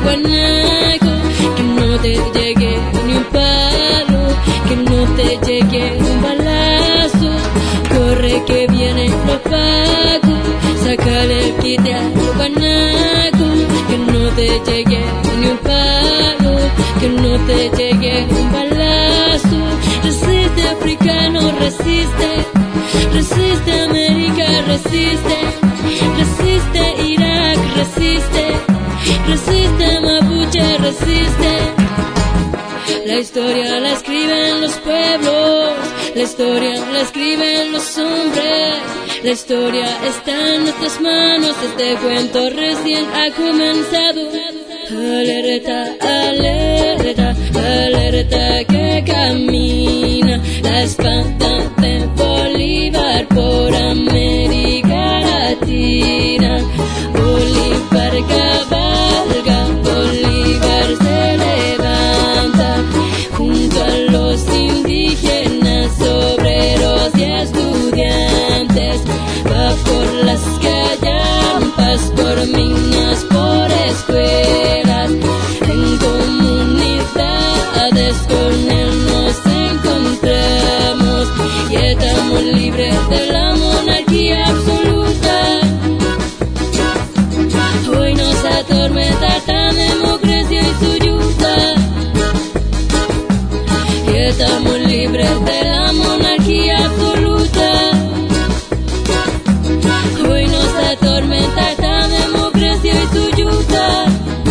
guanaco, que no te llegue ni un palo, que no te llegue un balazo. Corre que vienen los pacos, sácale el quite al guanaco, que no te llegue ni un palo, que no te llegue un balazo. Resiste africano, resiste, resiste América, resiste, resiste Irak, resiste, resiste Mapuche, resiste. La historia la escriben los pueblos, la historia la escriben los hombres, la historia está en nuestras manos, este cuento recién ha comenzado. Alerta, alerta, alerta que camina la espada de Bolívar por América Latina. Bolívar cabalga, Bolívar se levanta junto a los indígenas, obreros y estudiantes. Va por las callampas, por minas, por escuelas, en comunidades con él nos encontramos y estamos libres de la monarquía absoluta. Hoy nos atormenta esta democracia y su yuta, y estamos libres de la monarquía absoluta. Hoy nos atormenta esta democracia y su yuta.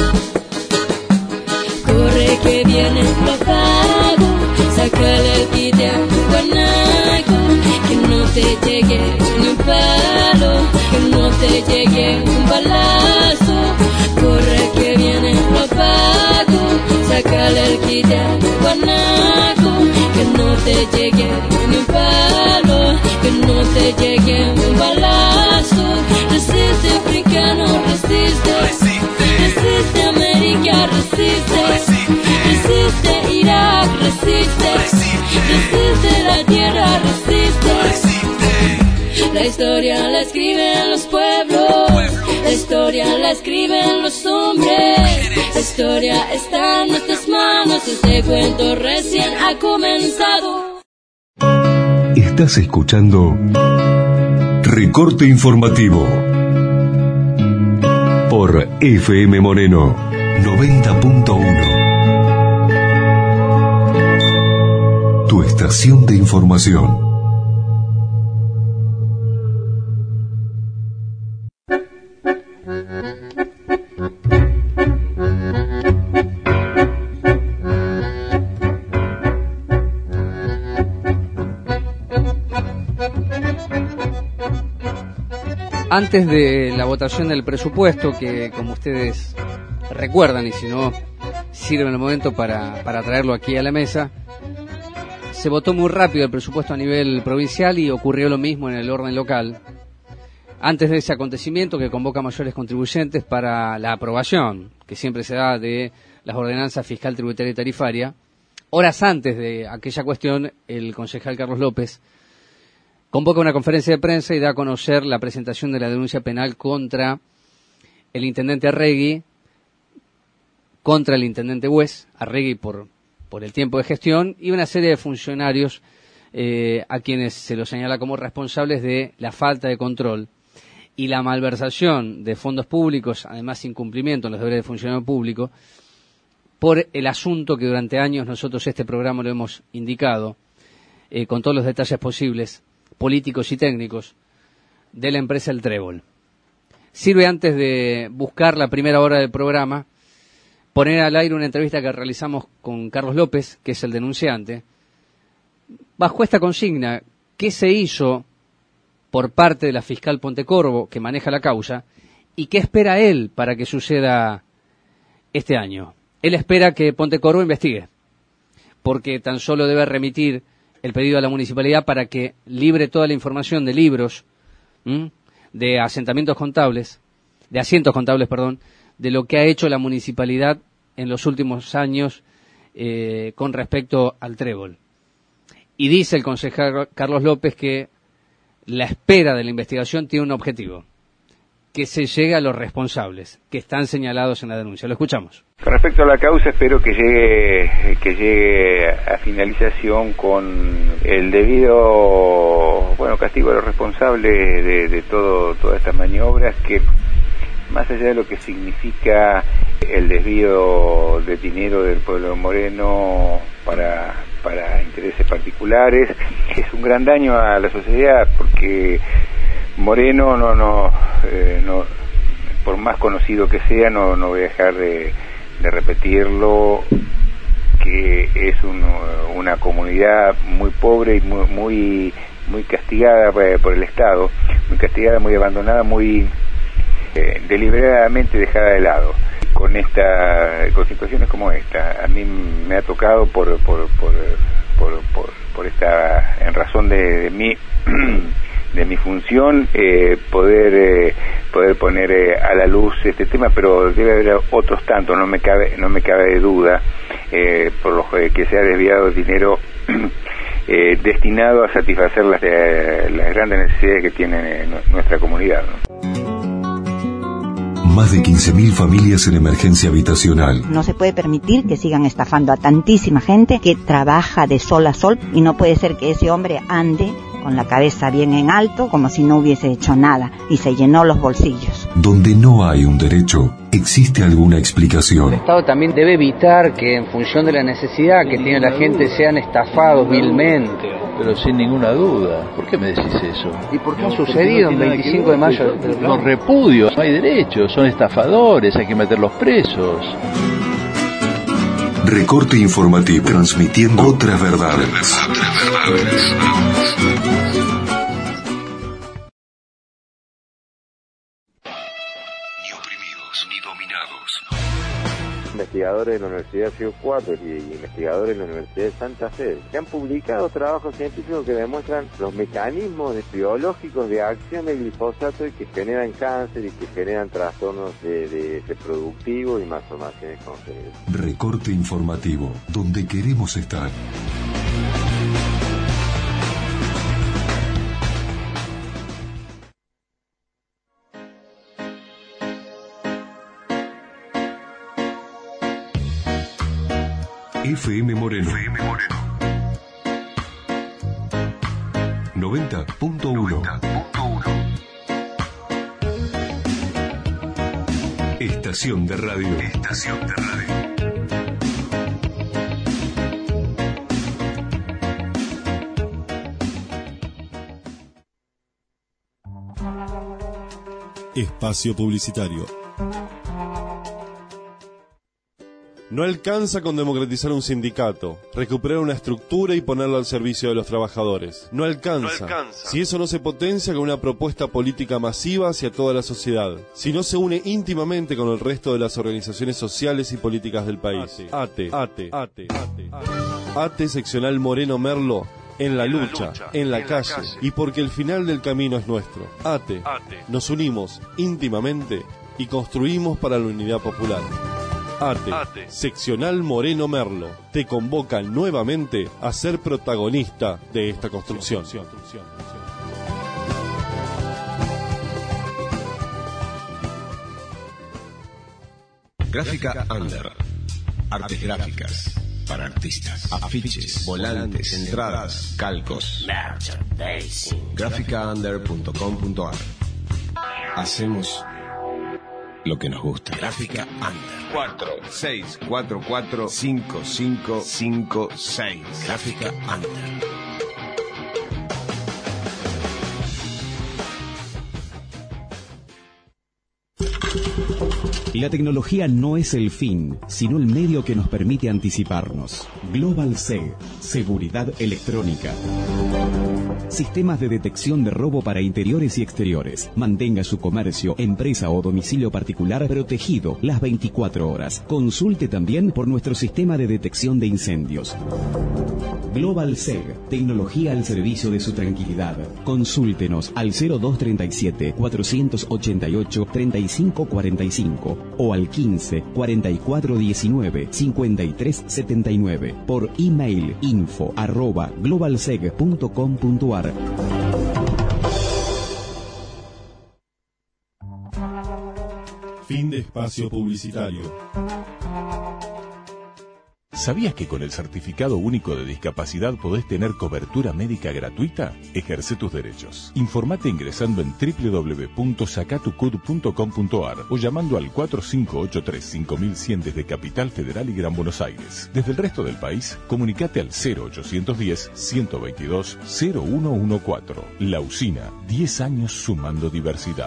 Corre que vienen los pagos, sácale el quite a tu guanaco, que no te llegue ni un palo, que no te llegue un balazo. Corre que vienen los pagos, sácale el quite a tu guanaco, que no te llegue ni un palo, que no te llegue un balazo. Resiste africano, resiste, resiste América, resiste, resiste Irak, resiste, resiste la tierra, resiste. La historia la escriben los pueblos, la historia la escriben los hombres, la historia está en nuestras manos, este cuento recién ha comenzado. Estás escuchando Recorte Informativo por FM Moreno 90.1. Tu estación de información. Antes de la votación del presupuesto, que como ustedes recuerdan, y si no, sirve en el momento para traerlo aquí a la mesa, se votó muy rápido el presupuesto a nivel provincial y ocurrió lo mismo en el orden local. Antes de ese acontecimiento que convoca mayores contribuyentes para la aprobación, que siempre se da de las ordenanzas fiscal, tributaria y tarifaria, horas antes de aquella cuestión, el concejal Carlos López convoca una conferencia de prensa y da a conocer la presentación de la denuncia penal contra el intendente Arregui, contra el intendente Bues, Arregui por el tiempo de gestión, y una serie de funcionarios a quienes se los señala como responsables de la falta de control y la malversación de fondos públicos, además incumplimiento en los deberes de funcionario público, por el asunto que durante años nosotros este programa lo hemos indicado, con todos los detalles posibles, políticos y técnicos, de la empresa El Trébol. Sirve, antes de buscar la primera hora del programa, poner al aire una entrevista que realizamos con Carlos López, que es el denunciante, bajo esta consigna: ¿qué se hizo por parte de la fiscal Pontecorvo, que maneja la causa, y qué espera él para que suceda este año? Él espera que Pontecorvo investigue, porque tan solo debe remitir el pedido a la municipalidad para que libre toda la información de libros, de asientos contables, de lo que ha hecho la municipalidad en los últimos años con respecto al Trébol. Y dice el concejal Carlos López que la espera de la investigación tiene un objetivo: que se llegue a los responsables que están señalados en la denuncia. Lo escuchamos. Con respecto a la causa, espero que llegue a finalización con el debido castigo a los responsables de todas estas maniobras, que más allá de lo que significa el desvío de dinero del pueblo de Moreno para intereses particulares, es un gran daño a la sociedad, porque Moreno no por más conocido que sea, no voy a dejar de repetirlo, que es una comunidad muy pobre y muy castigada por el Estado, muy castigada, muy abandonada, muy deliberadamente dejada de lado. Con situaciones como esta, a mí me ha tocado por esta, en razón de mi función, poder poner a la luz este tema, pero debe haber otros tantos, no me cabe de duda, por los que se ha desviado dinero destinado a satisfacer las grandes necesidades que tiene nuestra comunidad, ¿no? Más de 15.000 familias en emergencia habitacional. No se puede permitir que sigan estafando a tantísima gente que trabaja de sol a sol, y no puede ser que ese hombre ande con la cabeza bien en alto, como si no hubiese hecho nada, y se llenó los bolsillos. Donde no hay un derecho, existe alguna explicación. El Estado también debe evitar que, en función de la necesidad que tiene la gente, sean estafados vilmente. Pero sin ninguna duda. ¿Por qué me decís eso? ¿Y por qué ha sucedido el 25 de mayo? Los repudios, no hay derechos, son estafadores, hay que meterlos presos. Recorte informativo, transmitiendo otras verdades. Ni oprimidos, ni dominados. Investigadores de la Universidad de Río Cuarto y investigadores de la Universidad de Santa Fe, que han publicado trabajos científicos que demuestran los mecanismos biológicos de acción del glifosato y que generan cáncer y que generan trastornos de reproductivos y malformaciones congénitas. Recorte informativo, donde queremos estar. FM Moreno. 90.1. Estación de radio. Espacio publicitario. No alcanza con democratizar un sindicato, recuperar una estructura y ponerlo al servicio de los trabajadores. No alcanza. Si eso no se potencia con una propuesta política masiva hacia toda la sociedad. Si no se une íntimamente con el resto de las organizaciones sociales y políticas del país. ATE seccional Moreno Merlo. En la lucha, en la calle, y porque el final del camino es nuestro. ATE. Nos unimos íntimamente y construimos para la unidad popular. ATE, seccional Moreno Merlo, te convoca nuevamente a ser protagonista de esta construcción. Gráfica Under. Artes gráficas para artistas. Afiches, volantes, entradas, calcos. Graficaunder.com.ar. Hacemos lo que nos gusta. Gráfica Under. 46445556. Gráfica Under. La tecnología no es el fin, sino el medio que nos permite anticiparnos. Global SEG, seguridad electrónica. Sistemas de detección de robo para interiores y exteriores. Mantenga su comercio, empresa o domicilio particular protegido las 24 horas. Consulte también por nuestro sistema de detección de incendios. Global SEG, tecnología al servicio de su tranquilidad. Consúltenos al 0237 488 3545 o al 15 44 19 53 79 por email info@globalseg.com.ar. Fin de espacio publicitario. ¿Sabías que con el Certificado Único de Discapacidad podés tener cobertura médica gratuita? Ejerce tus derechos. Informate ingresando en www.sacatucud.com.ar o llamando al 4583-5100 desde Capital Federal y Gran Buenos Aires. Desde el resto del país, comunicate al 0810-122-0114. La Usina, 10 años sumando diversidad.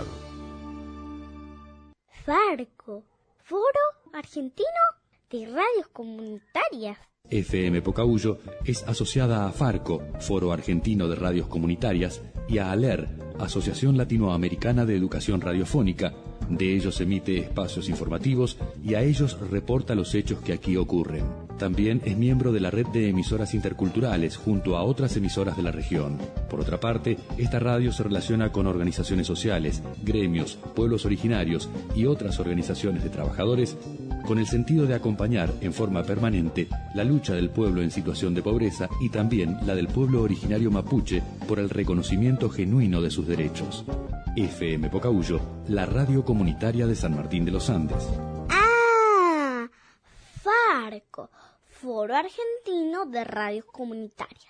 Farco, Foro Argentino de Radios Comunitarias. FM Pocahuyo es asociada a Farco, Foro Argentino de Radios Comunitarias, y a ALER, Asociación Latinoamericana de Educación Radiofónica. De ellos emite espacios informativos y a ellos reporta los hechos que aquí ocurren. También es miembro de la red de emisoras interculturales junto a otras emisoras de la región. Por otra parte, esta radio se relaciona con organizaciones sociales, gremios, pueblos originarios y otras organizaciones de trabajadores con el sentido de acompañar en forma permanente la lucha del pueblo en situación de pobreza y también la del pueblo originario mapuche por el reconocimiento genuino de sus derechos. FM Pocahuyo, la radio comunitaria de San Martín de los Andes. ¡Ah! Farco, Foro Argentino de Radios Comunitarias.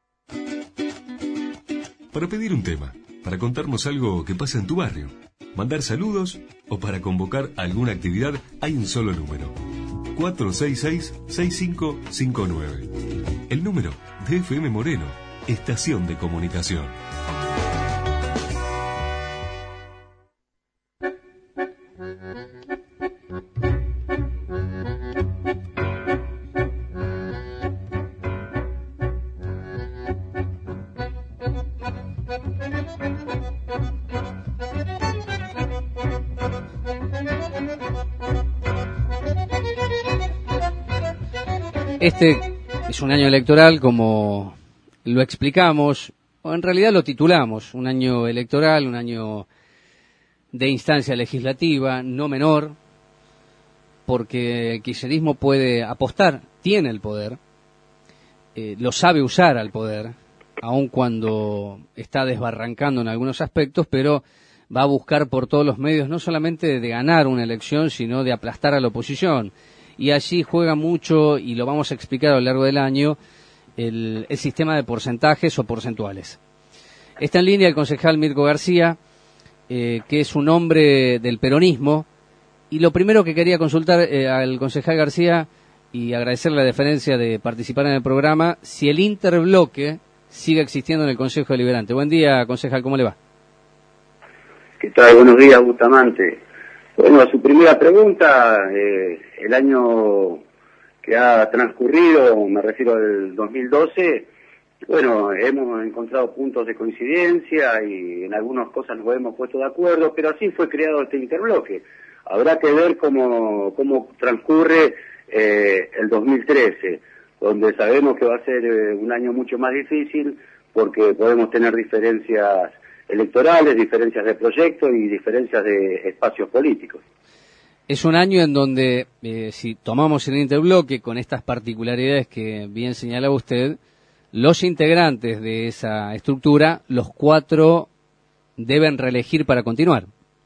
Para pedir un tema, para contarnos algo que pasa en tu barrio, mandar saludos o para convocar alguna actividad, hay un solo número: 466-6559. El número de FM Moreno, Estación de Comunicación. Este es un año electoral, como lo explicamos, o en realidad lo titulamos, un año electoral, un año de instancia legislativa, no menor, porque el kirchnerismo puede apostar, tiene el poder, lo sabe usar al poder, aun cuando está desbarrancando en algunos aspectos, pero va a buscar por todos los medios no solamente de ganar una elección, sino de aplastar a la oposición. Y allí juega mucho, y lo vamos a explicar a lo largo del año, el sistema de porcentajes o porcentuales. Está en línea el concejal Mirko García, que es un hombre del peronismo, y lo primero que quería consultar al concejal García, y agradecerle la deferencia de participar en el programa, si el interbloque sigue existiendo en el Consejo Deliberante. Buen día, concejal, ¿cómo le va? ¿Qué tal? Buenos días, Bustamante. Bueno, a su primera pregunta, el año que ha transcurrido, me refiero al 2012, bueno, hemos encontrado puntos de coincidencia y en algunas cosas nos hemos puesto de acuerdo, pero así fue creado este interbloque. Habrá que ver cómo transcurre el 2013, donde sabemos que va a ser un año mucho más difícil porque podemos tener diferencias electorales, diferencias de proyectos y diferencias de espacios políticos. Es un año en donde, si tomamos el interbloque con estas particularidades que bien señalaba usted, los integrantes de esa estructura, los 4 deben reelegir para continuar.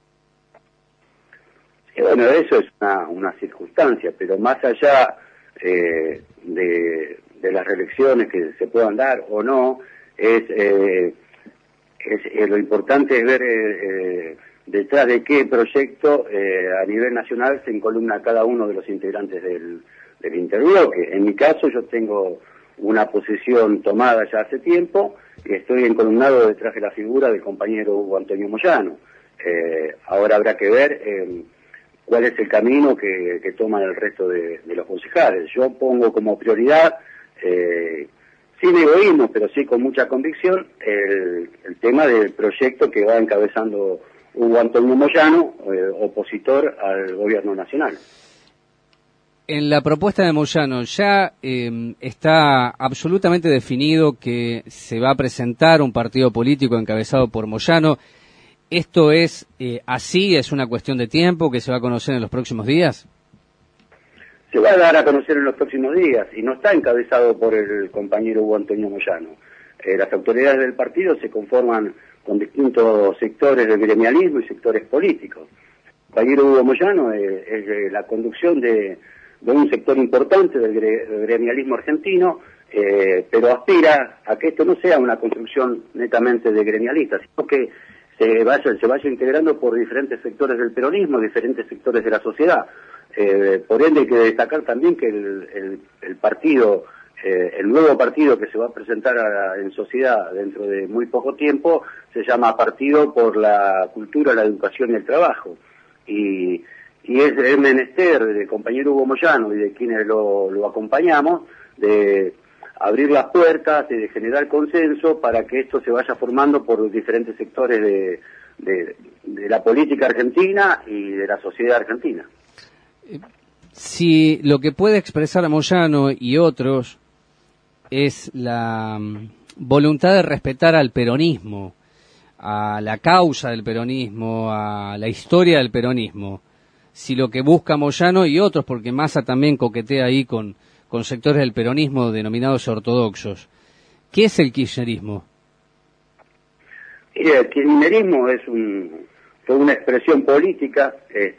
Sí, bueno, eso es una circunstancia, pero más allá de las reelecciones que se puedan dar o no, lo importante es ver detrás de qué proyecto a nivel nacional se encolumna cada uno de los integrantes del interbloque. En mi caso, yo tengo una posición tomada ya hace tiempo y estoy encolumnado detrás de la figura del compañero Hugo Antonio Moyano. Ahora habrá que ver cuál es el camino que toman el resto de los concejales. Yo pongo como prioridad, sin egoísmo, pero sí con mucha convicción, el tema del proyecto que va encabezando Hugo Antonio Moyano, opositor al gobierno nacional. En la propuesta de Moyano ya está absolutamente definido que se va a presentar un partido político encabezado por Moyano. ¿Esto es así? ¿Es una cuestión de tiempo que se va a conocer en los próximos días? Se va a dar a conocer en los próximos días y no está encabezado por el compañero Hugo Antonio Moyano. Las autoridades del partido se conforman con distintos sectores del gremialismo y sectores políticos. compañero Hugo Moyano es la conducción de un sector importante del gremialismo argentino, pero aspira a que esto no sea una construcción netamente de gremialistas, sino que se vaya integrando por diferentes sectores del peronismo, diferentes sectores de la sociedad. Por ende hay que destacar también que el partido, el nuevo partido que se va a presentar en sociedad dentro de muy poco tiempo, se llama Partido por la Cultura, la Educación y el Trabajo. Y es el menester del compañero Hugo Moyano y de quienes lo acompañamos, de abrir las puertas y de generar consenso para que esto se vaya formando por diferentes sectores de la política argentina y de la sociedad argentina. Si lo que puede expresar Moyano y otros es la voluntad de respetar al peronismo, a la causa del peronismo, a la historia del peronismo, si lo que busca Moyano y otros, porque Massa también coquetea ahí con sectores del peronismo denominados ortodoxos, ¿qué es el kirchnerismo? El kirchnerismo fue una expresión política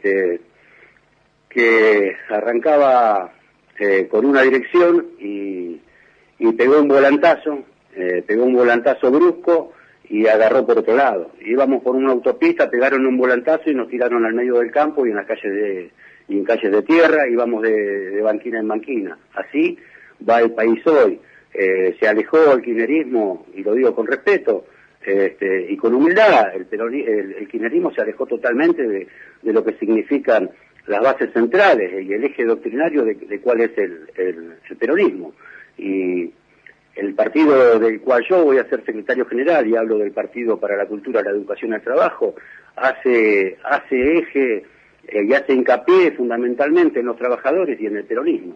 que arrancaba con una dirección y pegó un volantazo brusco y agarró por otro lado. Íbamos por una autopista, pegaron un volantazo y nos tiraron al medio del campo y en las calles en calles de tierra, íbamos de banquina en banquina. Así va el país hoy. Se alejó el kirchnerismo, y lo digo con respeto, y con humildad, el kirchnerismo se alejó totalmente de lo que significan las bases centrales y el eje doctrinario de cuál es el peronismo. Y el partido del cual yo voy a ser secretario general, y hablo del Partido para la Cultura, la Educación y el Trabajo, hace eje y hace hincapié fundamentalmente en los trabajadores y en el peronismo.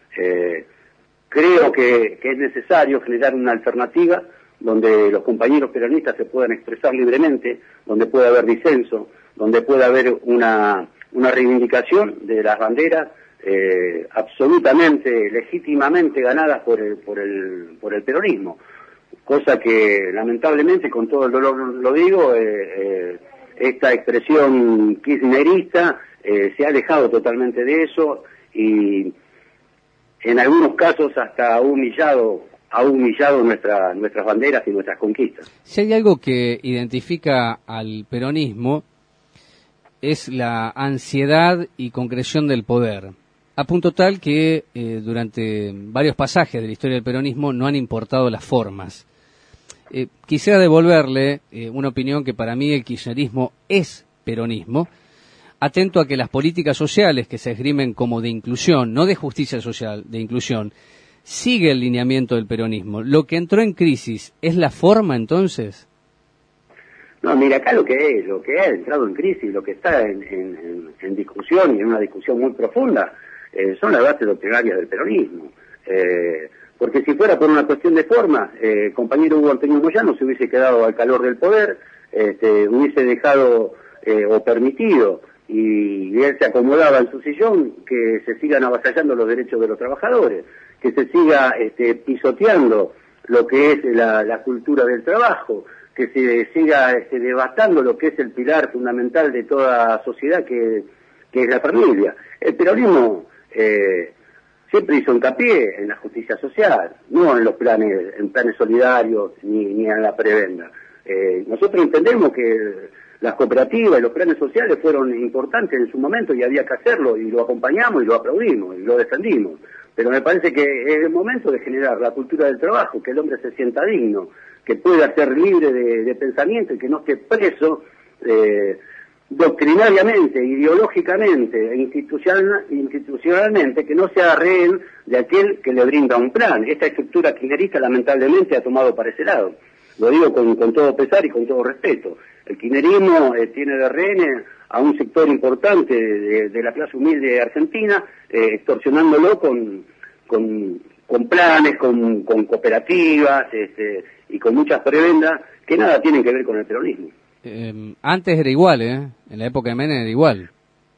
Creo que es necesario generar una alternativa donde los compañeros peronistas se puedan expresar libremente, donde pueda haber disenso, donde pueda haber una reivindicación de las banderas absolutamente, legítimamente ganadas por el peronismo, cosa que lamentablemente, con todo el dolor lo digo, esta expresión kirchnerista se ha alejado totalmente de eso y en algunos casos hasta ha humillado nuestras banderas y nuestras conquistas. Si hay algo que identifica al peronismo es la ansiedad y concreción del poder, a punto tal que durante varios pasajes de la historia del peronismo no han importado las formas. Quisiera devolverle una opinión que para mí el kirchnerismo es peronismo, atento a que las políticas sociales que se esgrimen como de inclusión, no de justicia social, de inclusión, sigue el lineamiento del peronismo. ¿Lo que entró en crisis es la forma entonces? No, mira, acá lo que ha entrado en crisis, lo que está en discusión y en una discusión muy profunda, son las bases doctrinarias del peronismo. Porque si fuera por una cuestión de forma, el compañero Hugo Antonio Moyano se hubiese quedado al calor del poder, hubiese dejado o permitido, y él se acomodaba en su sillón, que se sigan avasallando los derechos de los trabajadores, que se siga pisoteando lo que es la cultura del trabajo, que se siga devastando lo que es el pilar fundamental de toda sociedad, que es la familia. El peronismo siempre hizo hincapié en la justicia social, no en planes solidarios ni en la prebenda. Nosotros entendemos que las cooperativas y los planes sociales fueron importantes en su momento y había que hacerlo, y lo acompañamos y lo aplaudimos y lo defendimos. Pero me parece que es el momento de generar la cultura del trabajo, que el hombre se sienta digno, que pueda ser libre de pensamiento y que no esté preso doctrinariamente, ideológicamente e institucionalmente, que no sea rehén de aquel que le brinda un plan. Esta estructura kirchnerista lamentablemente ha tomado para ese lado. Lo digo con todo pesar y con todo respeto. El kirchnerismo tiene de rehén a un sector importante de la clase humilde argentina, extorsionándolo con planes, con cooperativas y con muchas prebendas que nada tienen que ver con el peronismo. Antes era igual, en la época de Menem era igual.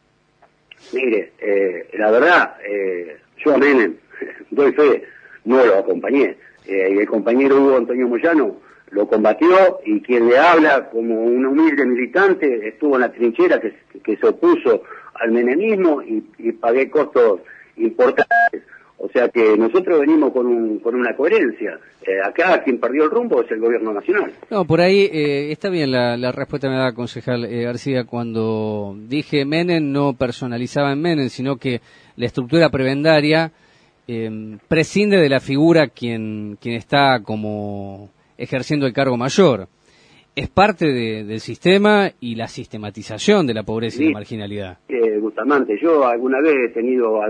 Mire, la verdad, yo a Menem, doy fe, no lo acompañé. Y el compañero Hugo Antonio Moyano lo combatió, y quien le habla como un humilde militante estuvo en la trinchera que se opuso al menemismo y pagué costos importantes. O sea que nosotros venimos con una coherencia. Acá quien perdió el rumbo es el gobierno nacional. No, por ahí está bien la respuesta me da concejal García. Cuando dije Menem no personalizaba en Menem, sino que la estructura prebendaria prescinde de la figura quien está como ejerciendo el cargo mayor. Es parte del sistema y la sistematización de la pobreza y la marginalidad. Bustamante, yo alguna vez he tenido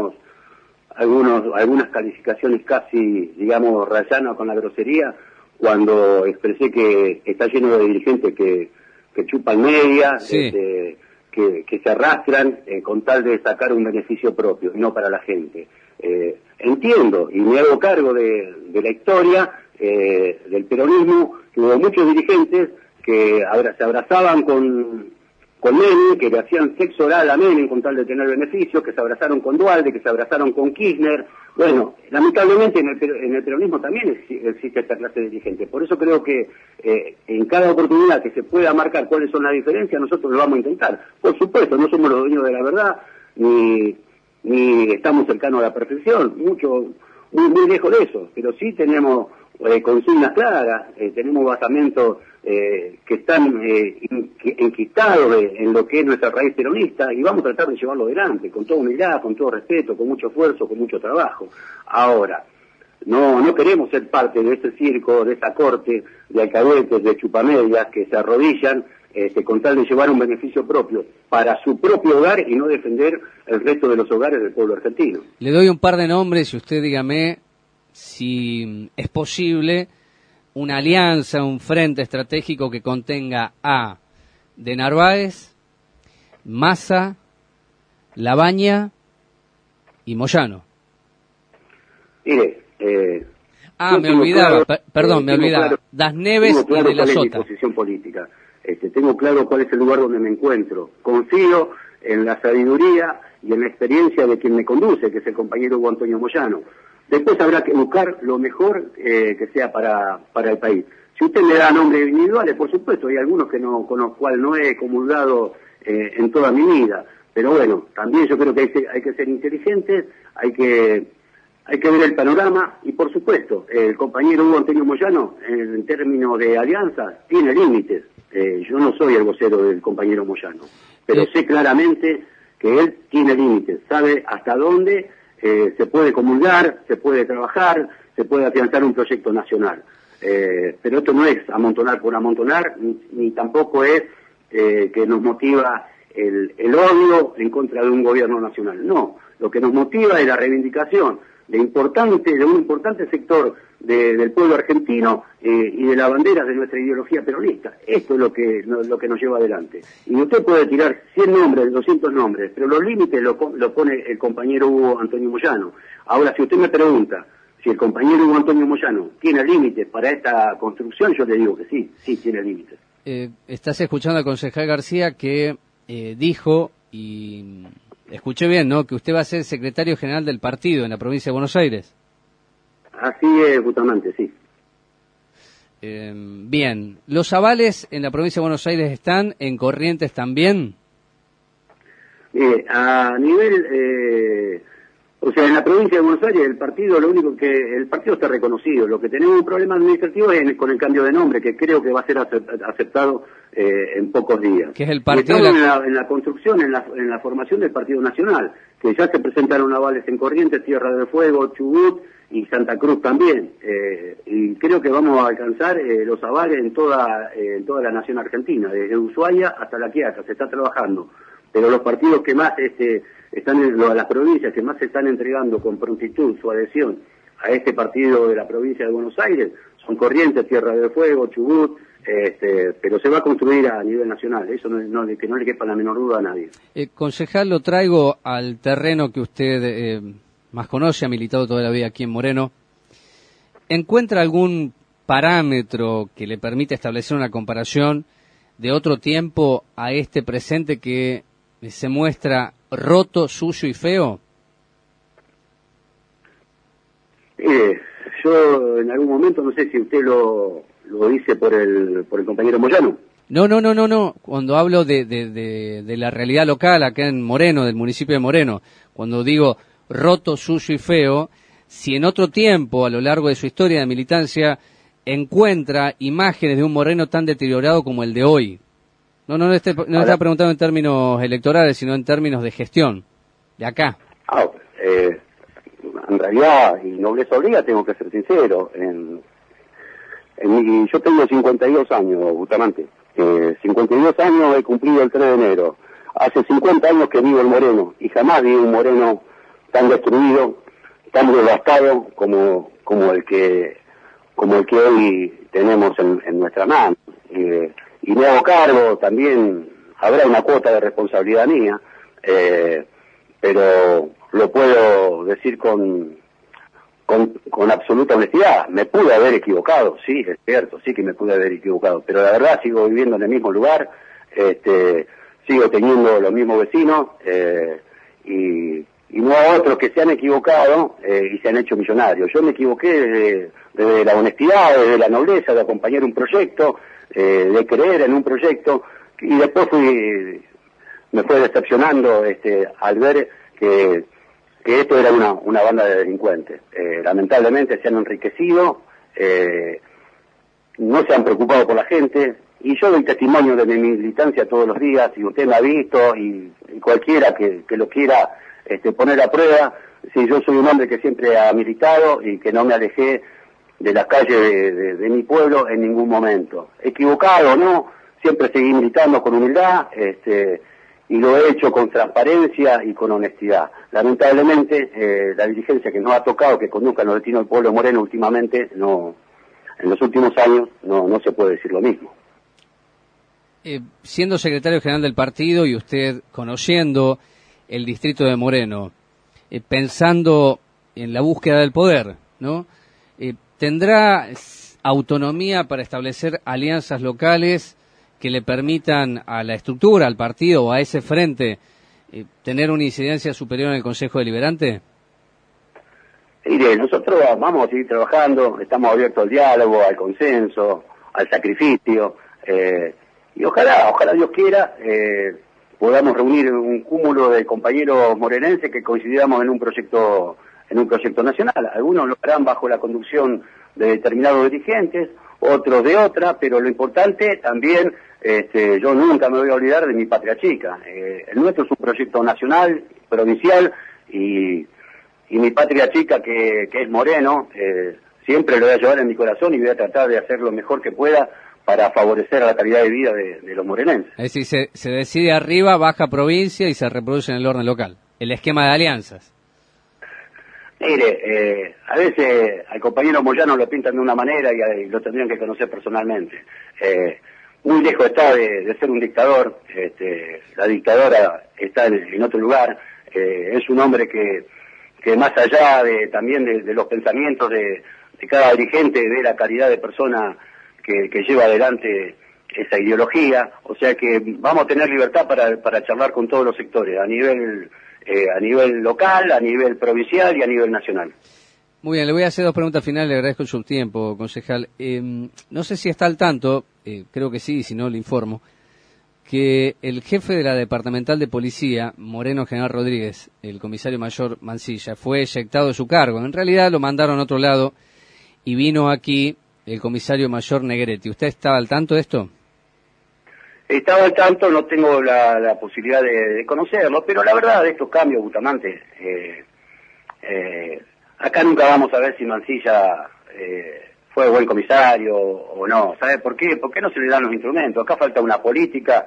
algunas calificaciones casi, digamos, rayanas con la grosería, cuando expresé que está lleno de dirigentes que chupan media, sí, que se arrastran con tal de sacar un beneficio propio, y no para la gente. Entiendo, y me hago cargo de la historia del peronismo, que hubo muchos dirigentes que se abrazaban con Menem, que le hacían sexo oral a Menem con tal de tener beneficios, que se abrazaron con Duhalde, que se abrazaron con Kirchner. Bueno, lamentablemente en el peronismo también existe esta clase de dirigentes. Por eso creo que en cada oportunidad que se pueda marcar cuáles son las diferencias, nosotros lo vamos a intentar. Por supuesto, no somos los dueños de la verdad, ni estamos cercanos a la perfección, muy lejos de eso, pero sí tenemos consignas claras, tenemos basamentos que están enquistados en lo que es nuestra raíz peronista, y vamos a tratar de llevarlo adelante, con toda humildad, con todo respeto, con mucho esfuerzo, con mucho trabajo. Ahora, no queremos ser parte de ese circo, de esa corte de alcahuetes, de chupamedias, que se arrodillan con tal de llevar un beneficio propio para su propio hogar y no defender el resto de los hogares del pueblo argentino. Le doy un par de nombres y usted dígame si es posible una alianza, un frente estratégico que contenga a de Narváez, Massa, Labaña y Moyano. Mire, me olvidaba, perdón, me olvidaba. Claro, Das Neves y de la Sota. Mi posición política. Tengo claro cuál es el lugar donde me encuentro. Confío en la sabiduría y en la experiencia de quien me conduce, que es el compañero Hugo Antonio Moyano. Después habrá que buscar lo mejor que sea para el país. Si usted me da nombres individuales, por supuesto, hay algunos con los cuales no he comulgado en toda mi vida. Pero bueno, también yo creo que hay que ser inteligentes, hay que ver el panorama, y por supuesto, el compañero Hugo Antonio Moyano, en términos de alianza, tiene límites. Yo no soy el vocero del compañero Moyano, pero sé claramente que él tiene límites, sabe hasta dónde se puede comulgar, se puede trabajar, se puede afianzar un proyecto nacional. Pero esto no es amontonar por amontonar, ni tampoco es que nos motiva el odio en contra de un gobierno nacional. No, lo que nos motiva es la reivindicación de un importante sector del pueblo argentino y de la bandera de nuestra ideología peronista. Esto es lo que nos lleva adelante. Y usted puede tirar 100 nombres, 200 nombres, pero los límites lo pone el compañero Hugo Antonio Moyano. Ahora, si usted me pregunta si el compañero Hugo Antonio Moyano tiene límites para esta construcción, yo le digo que sí tiene límites. Estás escuchando al concejal García que dijo, y escuché bien, ¿no?, que usted va a ser secretario general del partido en la provincia de Buenos Aires. Así es, justamente, sí. Bien, ¿los avales en la provincia de Buenos Aires están en Corrientes también? A nivel, en la provincia de Buenos Aires el partido está reconocido. Lo que tenemos un problema administrativo es con el cambio de nombre, que creo que va a ser aceptado en pocos días. Que es el partido estamos en la construcción, en la formación del Partido Nacional, que ya se presentaron avales en Corrientes, Tierra del Fuego, Chubut y Santa Cruz también, y creo que vamos a alcanzar los avales en toda la nación argentina, desde Ushuaia hasta La Quiaca. Se está trabajando, pero los partidos que más las provincias que más se están entregando con prontitud su adhesión a este partido de la provincia de Buenos Aires son Corrientes, Tierra del Fuego, Chubut, pero se va a construir a nivel nacional, eso que no le quepa la menor duda a nadie. Concejal, lo traigo al terreno que usted más conoce, ha militado toda la vida aquí en Moreno. ¿Encuentra algún parámetro que le permita establecer una comparación de otro tiempo a este presente que se muestra roto, sucio y feo? yo en algún momento, no sé si usted lo dice por el compañero Moyano. No. Cuando hablo de la realidad local acá en Moreno, del municipio de Moreno, cuando digo roto, sucio y feo, si en otro tiempo, a lo largo de su historia de militancia, encuentra imágenes de un Moreno tan deteriorado como el de hoy. No está preguntando en términos electorales, sino en términos de gestión, de acá. En realidad, y nobleza obliga, tengo que ser sincero. Yo tengo 52 años, Bustamante. 52 años he cumplido el 3 de enero. Hace 50 años que vivo en Moreno, y jamás vi un Moreno tan destruido, tan devastado como el que hoy tenemos en nuestra mano. Y me hago cargo, también habrá una cuota de responsabilidad mía, pero lo puedo decir con absoluta honestidad. Me pude haber equivocado, sí, es cierto, sí que me pude haber equivocado, pero la verdad sigo viviendo en el mismo lugar, sigo teniendo los mismos vecinos, y no a otros que se han equivocado y se han hecho millonarios. Yo me equivoqué desde la honestidad, desde la nobleza de acompañar un proyecto, de creer en un proyecto, y después me fue decepcionando al ver que esto era una banda de delincuentes. Lamentablemente se han enriquecido, no se han preocupado por la gente, y yo doy testimonio de mi militancia todos los días, y usted me ha visto, y cualquiera que lo quiera poner a prueba. Sí, yo soy un hombre que siempre ha militado y que no me alejé de las calles de mi pueblo en ningún momento. Equivocado o no, siempre seguí militando con humildad, y lo he hecho con transparencia y con honestidad. Lamentablemente, la dirigencia que nos ha tocado que conduzca los destinos del pueblo Moreno últimamente, en los últimos años, no se puede decir lo mismo. Siendo secretario general del partido y usted conociendo el distrito de Moreno, pensando en la búsqueda del poder, ¿no? ¿Tendrá autonomía para establecer alianzas locales que le permitan a la estructura, al partido o a ese frente tener una incidencia superior en el Consejo Deliberante? Mire, nosotros vamos a seguir trabajando, estamos abiertos al diálogo, al consenso, al sacrificio, y ojalá Dios quiera, podamos reunir un cúmulo de compañeros morenenses que coincidamos en un proyecto nacional. Algunos lo harán bajo la conducción de determinados dirigentes, otros de otra, pero lo importante también, yo nunca me voy a olvidar de mi patria chica. El nuestro es un proyecto nacional, provincial, y mi patria chica que es Moreno, siempre lo voy a llevar en mi corazón y voy a tratar de hacer lo mejor que pueda para favorecer a la calidad de vida de los morenenses. Es decir, se decide arriba, baja provincia y se reproduce en el orden local. El esquema de alianzas. Mire, a veces al compañero Moyano lo pintan de una manera y lo tendrían que conocer personalmente. Muy lejos está de ser un dictador, la dictadora está en otro lugar. Es un hombre que más allá también de los pensamientos de cada dirigente, ve la calidad de persona que lleva adelante esa ideología, o sea que vamos a tener libertad para charlar con todos los sectores, a nivel local, a nivel provincial y a nivel nacional. Muy bien, le voy a hacer dos preguntas finales, le agradezco su tiempo, concejal. No sé si está al tanto, creo que sí, si no le informo, que el jefe de la Departamental de Policía, Moreno General Rodríguez, el comisario mayor Mancilla, fue eyectado de su cargo. En realidad lo mandaron a otro lado y vino aquí el comisario mayor Negretti. ¿Usted estaba al tanto de esto? Estaba al tanto, no tengo la posibilidad de conocerlo, pero la verdad de estos cambios, Bustamante, acá nunca vamos a ver si Mancilla fue buen comisario o no. ¿Sabe por qué? ¿Por qué no se le dan los instrumentos? Acá falta una política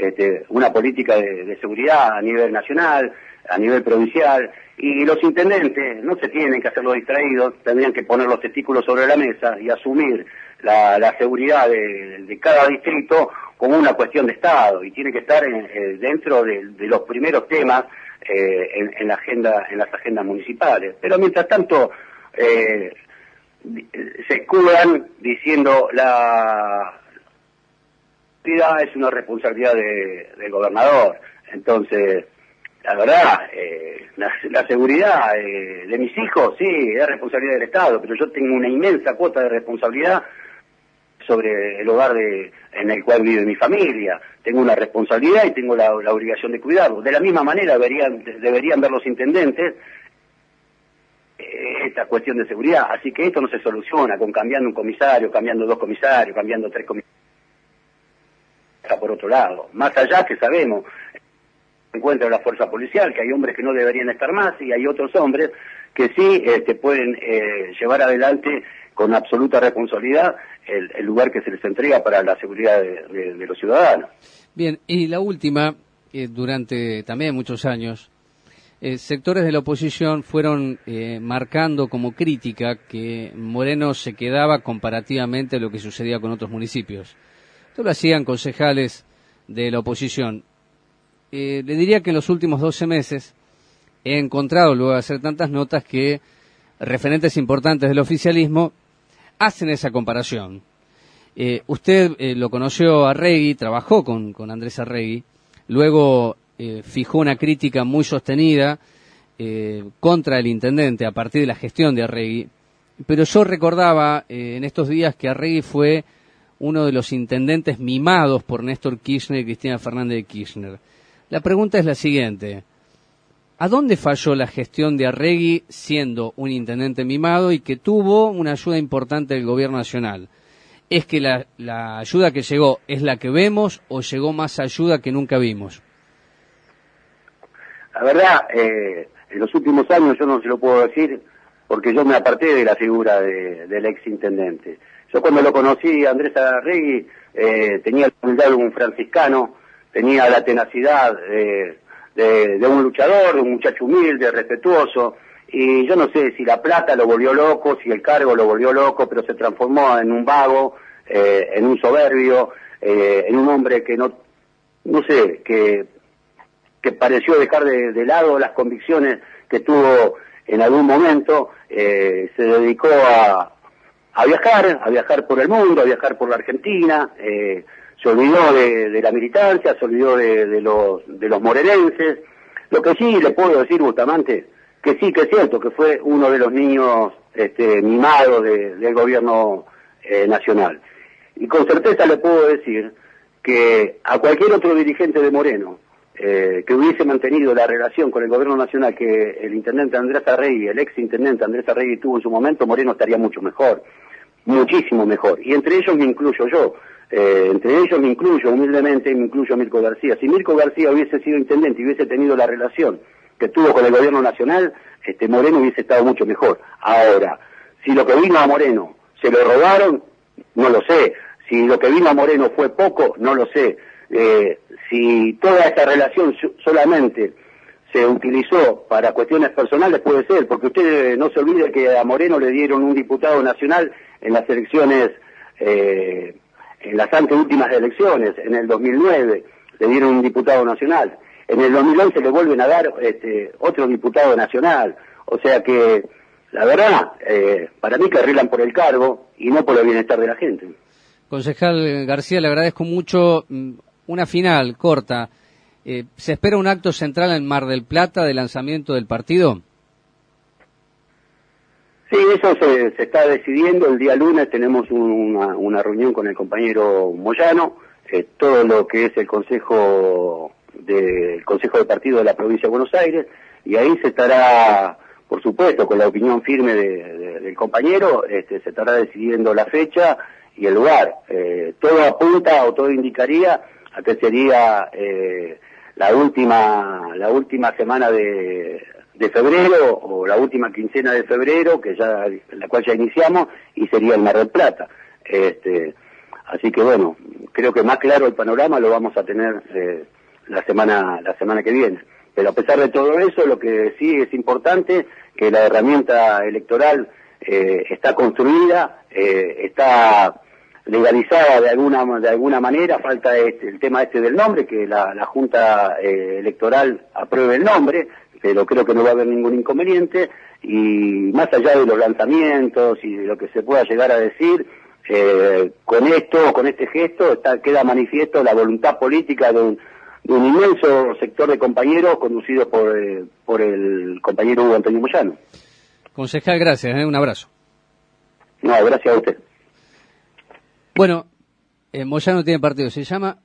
de seguridad a nivel nacional, a nivel provincial, y los intendentes no se tienen que hacer los distraídos, tendrían que poner los testículos sobre la mesa y asumir la seguridad de cada distrito como una cuestión de Estado, y tiene que estar dentro de los primeros temas en las agendas municipales. Pero mientras tanto se escudan diciendo la seguridad es una responsabilidad del gobernador. Entonces la verdad, la seguridad de mis hijos, sí, es responsabilidad del Estado, pero yo tengo una inmensa cuota de responsabilidad sobre el hogar en el cual vive mi familia. Tengo una responsabilidad y tengo la obligación de cuidarlo. De la misma manera deberían ver los intendentes esta cuestión de seguridad. Así que esto no se soluciona con cambiando un comisario, cambiando 2 comisarios, cambiando 3 comisarios. Por otro lado, más allá que sabemos, encuentra la fuerza policial, que hay hombres que no deberían estar más y hay otros hombres que sí pueden llevar adelante con absoluta responsabilidad el lugar que se les entrega para la seguridad de los ciudadanos. Bien, y la última, durante también muchos años, sectores de la oposición fueron marcando como crítica que Moreno se quedaba comparativamente a lo que sucedía con otros municipios. Esto lo hacían concejales de la oposición. Le diría que en los últimos 12 meses he encontrado, luego de hacer tantas notas, que referentes importantes del oficialismo hacen esa comparación. Usted lo conoció a Arregui, trabajó con Andrés Arregui, luego fijó una crítica muy sostenida contra el intendente a partir de la gestión de Arregui, pero yo recordaba en estos días que Arregui fue uno de los intendentes mimados por Néstor Kirchner y Cristina Fernández de Kirchner. La pregunta es la siguiente: ¿a dónde falló la gestión de Arregui siendo un intendente mimado y que tuvo una ayuda importante del gobierno nacional? ¿Es que la ayuda que llegó es la que vemos o llegó más ayuda que nunca vimos? La verdad, en los últimos años yo no se lo puedo decir porque yo me aparté de la figura del ex intendente. Yo cuando lo conocí, Andrés Arregui, tenía la humildad de un franciscano, tenía la tenacidad de un luchador, de un muchacho humilde, respetuoso, y yo no sé si la plata lo volvió loco, si el cargo lo volvió loco, pero se transformó en un vago, en un soberbio, en un hombre que no sé, que pareció dejar de lado las convicciones que tuvo en algún momento, se dedicó a viajar por el mundo, a viajar por la Argentina, se olvidó de la militancia, se olvidó de los morenenses. Lo que sí le puedo decir, Bustamante, que sí que es cierto que fue uno de los niños mimados del gobierno nacional. Y con certeza le puedo decir que a cualquier otro dirigente de Moreno que hubiese mantenido la relación con el gobierno nacional que el intendente Andrés Arregui, el ex intendente Andrés Arregui tuvo en su momento, Moreno estaría mucho mejor, muchísimo mejor. Y entre ellos me incluyo yo. Entre ellos me incluyo, humildemente, me incluyo a Mirko García. Si Mirko García hubiese sido intendente y hubiese tenido la relación que tuvo con el gobierno nacional, Moreno hubiese estado mucho mejor. Ahora, si lo que vino a Moreno se lo robaron, no lo sé. Si lo que vino a Moreno fue poco, no lo sé. Si toda esta relación solamente se utilizó para cuestiones personales, puede ser, porque usted no se olvide que a Moreno le dieron un diputado nacional en las elecciones, en las anteúltimas elecciones, en el 2009, le dieron un diputado nacional. En el 2011 le vuelven a dar otro diputado nacional. O sea que, la verdad, para mí que arreglan por el cargo y no por el bienestar de la gente. Concejal García, le agradezco mucho. Una final corta. ¿Se espera un acto central en Mar del Plata de lanzamiento del partido? Sí, eso se está decidiendo. El día lunes tenemos una reunión con el compañero Moyano, todo lo que es el consejo de partido de la provincia de Buenos Aires, y ahí se estará, por supuesto, con la opinión firme del compañero, se estará decidiendo la fecha y el lugar. Todo apunta o todo indicaría a que sería la última semana de febrero o la última quincena de febrero, la cual ya iniciamos, y sería el Mar del Plata. Así que bueno, creo que más claro el panorama lo vamos a tener la semana que viene. Pero a pesar de todo eso, lo que sí es importante, que la herramienta electoral está construida, está legalizada de alguna manera. Falta el tema del nombre, que la Junta Electoral apruebe el nombre, pero creo que no va a haber ningún inconveniente. Y más allá de los lanzamientos y de lo que se pueda llegar a decir, con este gesto queda manifiesto la voluntad política de un inmenso sector de compañeros conducido por el compañero Hugo Antonio Moyano. Concejal, gracias, un abrazo. No, gracias a usted. Bueno, Moyano tiene partido, se llama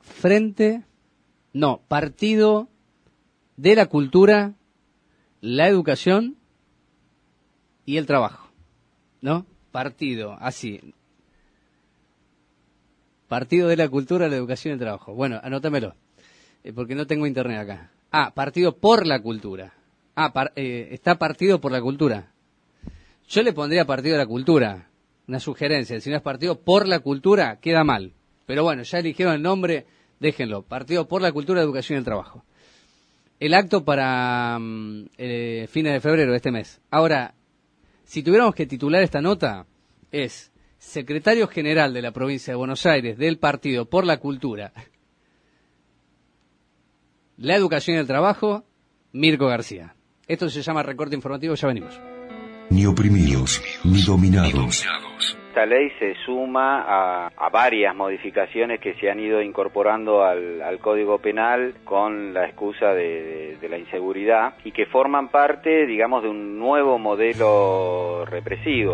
Partido de la Cultura, la Educación y el Trabajo, ¿no? Partido, así. Partido de la Cultura, la Educación y el Trabajo. Bueno, anótamelo, porque no tengo internet acá. Partido por la Cultura. Está Partido por la Cultura. Yo le pondría Partido de la Cultura, una sugerencia. Si no es Partido por la Cultura, queda mal. Pero bueno, ya eligieron el nombre, déjenlo. Partido por la Cultura, la Educación y el Trabajo. El acto para fines de febrero de este mes. Ahora, si tuviéramos que titular esta nota, es Secretario General de la Provincia de Buenos Aires del Partido por la Cultura, la Educación y el Trabajo, Mirko García. Esto se llama Recorte Informativo, ya venimos. Ni oprimidos, ni dominados. Esta ley se suma a varias modificaciones que se han ido incorporando al Código Penal con la excusa de la inseguridad y que forman parte, digamos, de un nuevo modelo represivo.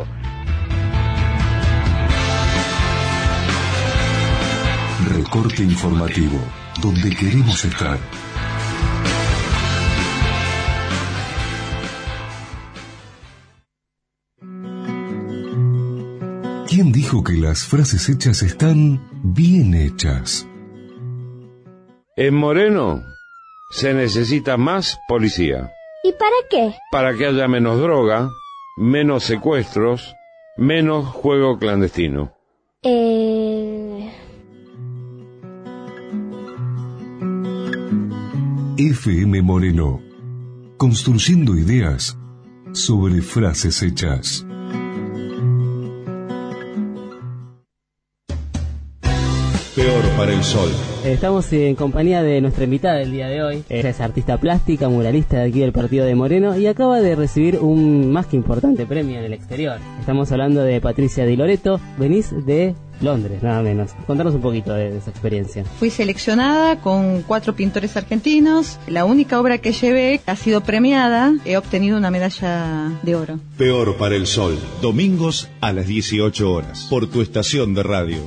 Recorte Informativo, donde queremos estar. ¿Quién dijo que las frases hechas están bien hechas? En Moreno se necesita más policía. ¿Y para qué? Para que haya menos droga, menos secuestros, menos juego clandestino. FM Moreno, construyendo ideas sobre frases hechas. Peor para el sol. Estamos en compañía de nuestra invitada del día de hoy. Ella es artista plástica, muralista de aquí del partido de Moreno y acaba de recibir un más que importante premio en el exterior. Estamos hablando de Patricia Di Loreto. Venís de Londres, nada menos. Contanos un poquito de esa experiencia. Fui seleccionada con 4 pintores argentinos. La única obra que llevé ha sido premiada. He obtenido una medalla de oro. Peor para el sol. Domingos a las 18 horas. Por tu estación de radio.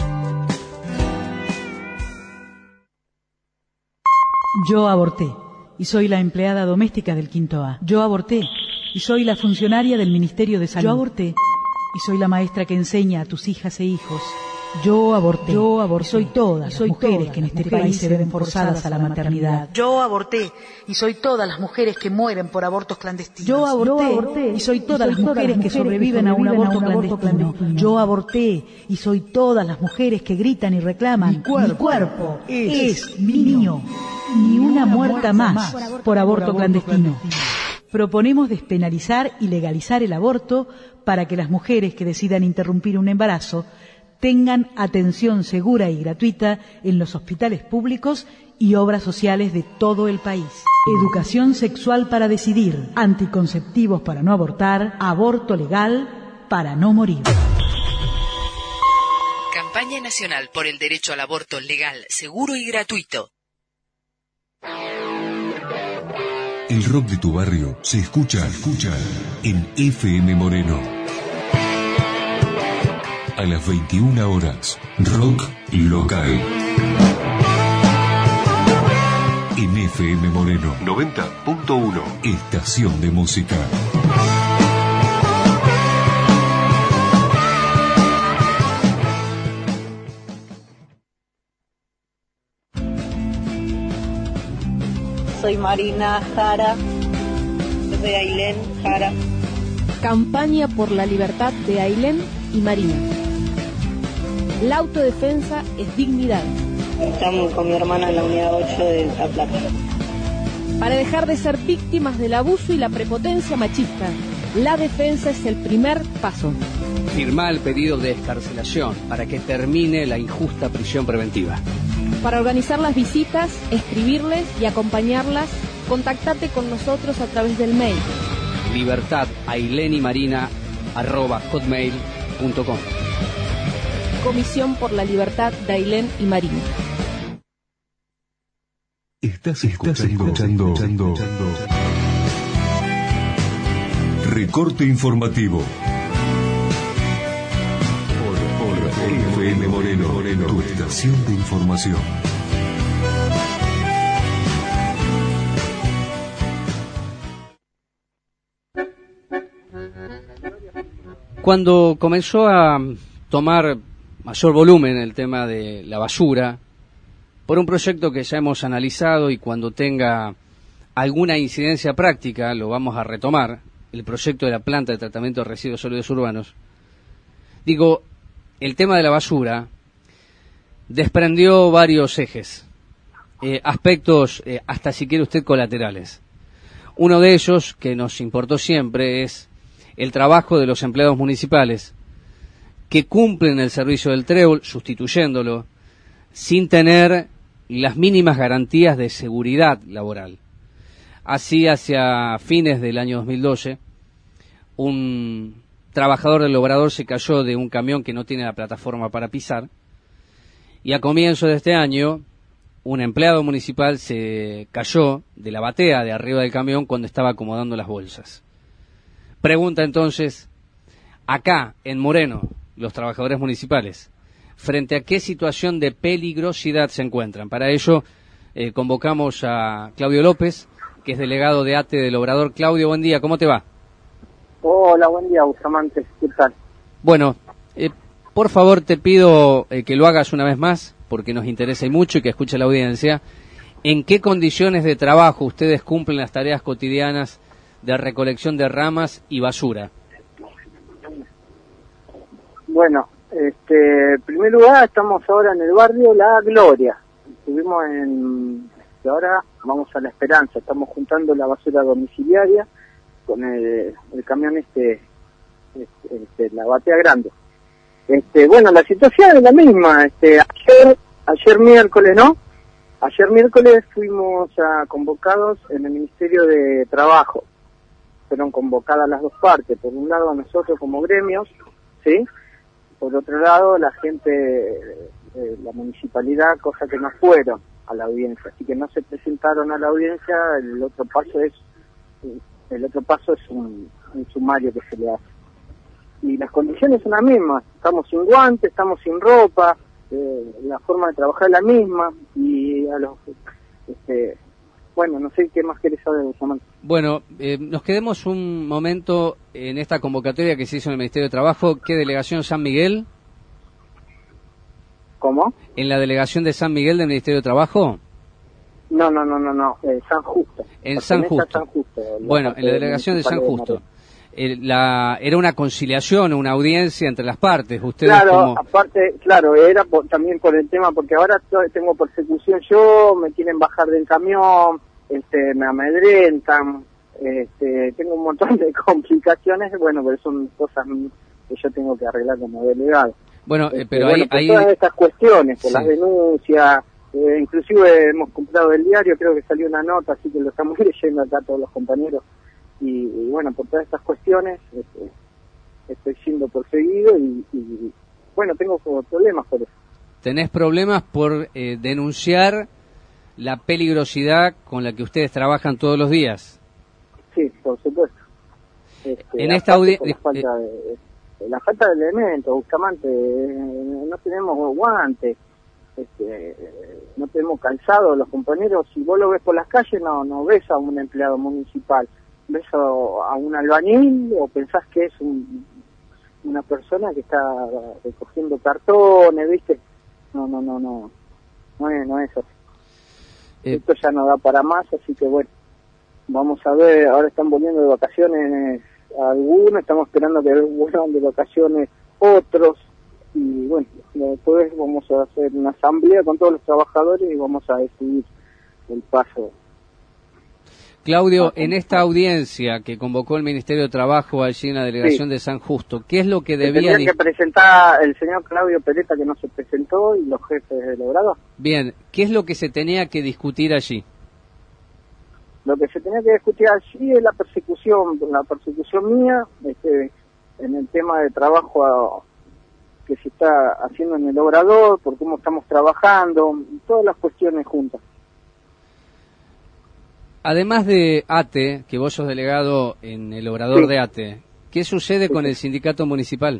Yo aborté y soy la empleada doméstica del Quinto A. Yo aborté y soy la funcionaria del Ministerio de Salud. Yo aborté y soy la maestra que enseña a tus hijas e hijos. Yo aborté. Yo aborté. Soy todas las mujeres que en este país se ven forzadas a la maternidad. Yo aborté y soy todas las mujeres que mueren por abortos clandestinos. Yo aborté y soy todas las mujeres que sobreviven a un aborto clandestino. Yo aborté y soy todas las mujeres que gritan y reclaman. Mi cuerpo es mío. Ni una muerta más por aborto clandestino. Proponemos despenalizar y legalizar el aborto para que las mujeres que decidan interrumpir un embarazo tengan atención segura y gratuita en los hospitales públicos y obras sociales de todo el país. Educación sexual para decidir, anticonceptivos para no abortar, aborto legal para no morir. Campaña Nacional por el Derecho al Aborto Legal, Seguro y Gratuito. El rock de tu barrio se escucha en FM Moreno. A las 21 horas, rock local. En FM Moreno 90.1, estación de música. Soy Marina Jara, de Ailén Jara. Campaña por la libertad de Ailén y Marina. La autodefensa es dignidad. Estamos con mi hermana en la unidad 8 de La Plata. Para dejar de ser víctimas del abuso y la prepotencia machista, la defensa es el primer paso. Firmá el pedido de excarcelación para que termine la injusta prisión preventiva. Para organizar las visitas, escribirles y acompañarlas, contactate con nosotros a través del mail libertadailenymarina@hotmail.com. Comisión por la Libertad de Ailén y Marina. Estás escuchando Recorte Informativo por FM Moreno, tu estación de información. Cuando comenzó a tomar mayor volumen el tema de la basura, por un proyecto que ya hemos analizado y cuando tenga alguna incidencia práctica lo vamos a retomar, el proyecto de la planta de tratamiento de residuos sólidos urbanos, digo, el tema de la basura desprendió varios ejes, aspectos hasta si quiere usted colaterales. Uno de ellos que nos importó siempre es el trabajo de los empleados municipales que cumplen el servicio del trébol sustituyéndolo sin tener las mínimas garantías de seguridad laboral. Así, hacia fines del año 2012, un trabajador del Obrador se cayó de un camión que no tiene la plataforma para pisar, y a comienzo de este año, un empleado municipal se cayó de la batea de arriba del camión cuando estaba acomodando las bolsas. Pregunta entonces, acá, en Moreno, los trabajadores municipales, ¿frente a qué situación de peligrosidad se encuentran? Para ello, convocamos a Claudio López, que es delegado de ATE del Obrador. Claudio, buen día, ¿cómo te va? Hola, buen día, Bustamante, ¿qué tal? Bueno, por favor te pido que lo hagas una vez más, porque nos interesa y mucho y que escuche la audiencia. ¿En qué condiciones de trabajo ustedes cumplen las tareas cotidianas de recolección de ramas y basura? Bueno, en primer lugar estamos ahora en el barrio La Gloria. Estuvimos y ahora vamos a La Esperanza. Estamos juntando la basura domiciliaria con el camión la batea grande. Bueno, la situación es la misma. Ayer miércoles, ¿no? Ayer miércoles fuimos convocados en el Ministerio de Trabajo. Fueron convocadas las dos partes. Por un lado nosotros como gremios, ¿sí? Por otro lado la gente, la municipalidad, cosa que no fueron a la audiencia. Así que no se presentaron a la audiencia. El otro paso es un sumario que se le hace. Y las condiciones son las mismas. Estamos sin guantes, estamos sin ropa, la forma de trabajar es la misma. Y a los... bueno, no sé qué más querés saber, Samantha. Bueno, nos quedemos un momento en esta convocatoria que se hizo en el Ministerio de Trabajo. ¿Qué delegación? ¿San Miguel? ¿Cómo? ¿En la delegación de San Miguel del Ministerio de Trabajo? No, San Justo. En San Justo. Bueno, en la delegación de San Justo. Era una conciliación, una audiencia entre las partes. Ustedes claro, aparte, claro, era también por el tema, porque ahora tengo persecución yo, me quieren bajar del camión, me amedrentan, tengo un montón de complicaciones, bueno, pero son cosas que yo tengo que arreglar como delegado. Bueno, pero bueno, ahí... todas estas cuestiones, por sí. Las denuncias, inclusive hemos comprado el diario, creo que salió una nota, así que lo estamos leyendo acá todos los compañeros. Y bueno, por todas estas cuestiones estoy siendo perseguido y bueno, tengo problemas por eso. ¿Tenés problemas por denunciar la peligrosidad con la que ustedes trabajan todos los días? Sí, por supuesto. En esta audiencia... La falta de elementos, Bustamante, no tenemos guantes, no tenemos calzado, los compañeros, si vos lo ves por las calles no ves a un empleado municipal. ¿Ves a un albañil o pensás que es una persona que está recogiendo cartones, viste? No es así. Esto ya no da para más, así que bueno, vamos a ver, ahora están volviendo de vacaciones algunos, estamos esperando que vuelvan de vacaciones otros, y bueno, después vamos a hacer una asamblea con todos los trabajadores y vamos a decidir el paso. Claudio, en esta audiencia que convocó el Ministerio de Trabajo allí en la delegación de San Justo, ¿qué es lo que debía... Tendría que presentar el señor Claudio Pereta, que no se presentó, y los jefes del Obrador. Bien, ¿qué es lo que se tenía que discutir allí? Lo que se tenía que discutir allí es la persecución mía, en el tema de trabajo que se está haciendo en el Obrador, por cómo estamos trabajando, todas las cuestiones juntas. Además de ATE, que vos sos delegado en el obrador de ATE, ¿qué sucede con el sindicato municipal?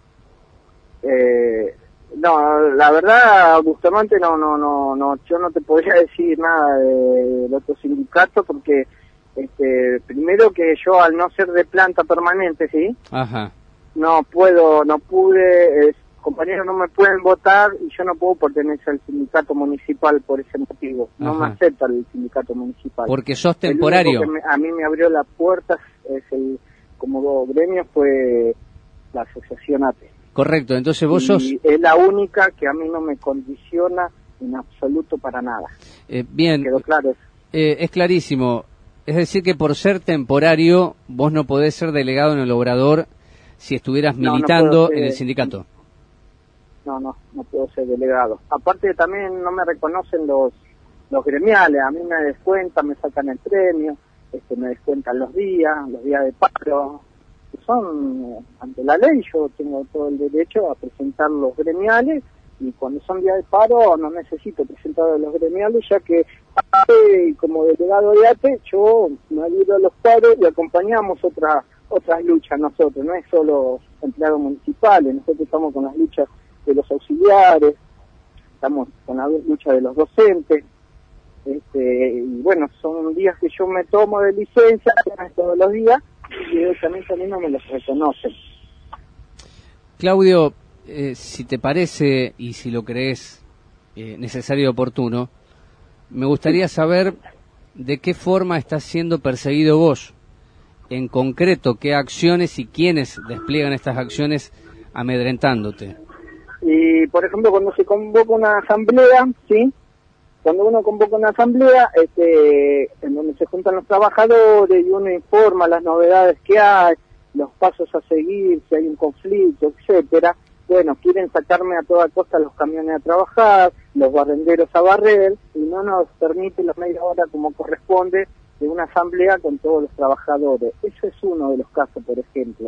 No, la verdad, Bustamante, no, yo no te podría decir nada del otro sindicato porque, primero que yo al no ser de planta permanente, ¿sí? Ajá. No pude, compañeros no me pueden votar y yo no puedo pertenecer al sindicato municipal por ese motivo. No Ajá. me acepta el sindicato municipal. Porque sos temporario. El único que a mí me abrió las puertas como gremio fue la asociación ATE. Correcto, entonces vos sos... es la única que a mí no me condiciona en absoluto para nada. Bien, ¿Quedó claro? Es clarísimo. Es decir que por ser temporario, vos no podés ser delegado en el obrador si estuvieras militando en el sindicato. No puedo ser delegado. Aparte también no me reconocen los gremiales, a mí me descuentan, me sacan el premio, me descuentan los días de paro. Son, ante la ley, yo tengo todo el derecho a presentar los gremiales y cuando son días de paro no necesito presentar a los gremiales, ya que como delegado de ATE yo me ayudo a los paros y acompañamos otras luchas nosotros, no es solo empleados municipales, nosotros estamos con las luchas de los auxiliares, estamos con la lucha de los docentes, y bueno, son días que yo me tomo de licencia todos los días y directamente a mí no me los reconocen. Claudio, si te parece y si lo crees necesario y oportuno, me gustaría saber de qué forma estás siendo perseguido vos, en concreto, qué acciones y quiénes despliegan estas acciones amedrentándote. Y, por ejemplo, cuando se convoca una asamblea, ¿sí? Cuando uno convoca una asamblea, en donde se juntan los trabajadores y uno informa las novedades que hay, los pasos a seguir, si hay un conflicto, etcétera, bueno, quieren sacarme a toda costa los camiones a trabajar, los barrenderos a barrer, y no nos permite la media hora como corresponde de una asamblea con todos los trabajadores. Eso es uno de los casos, por ejemplo.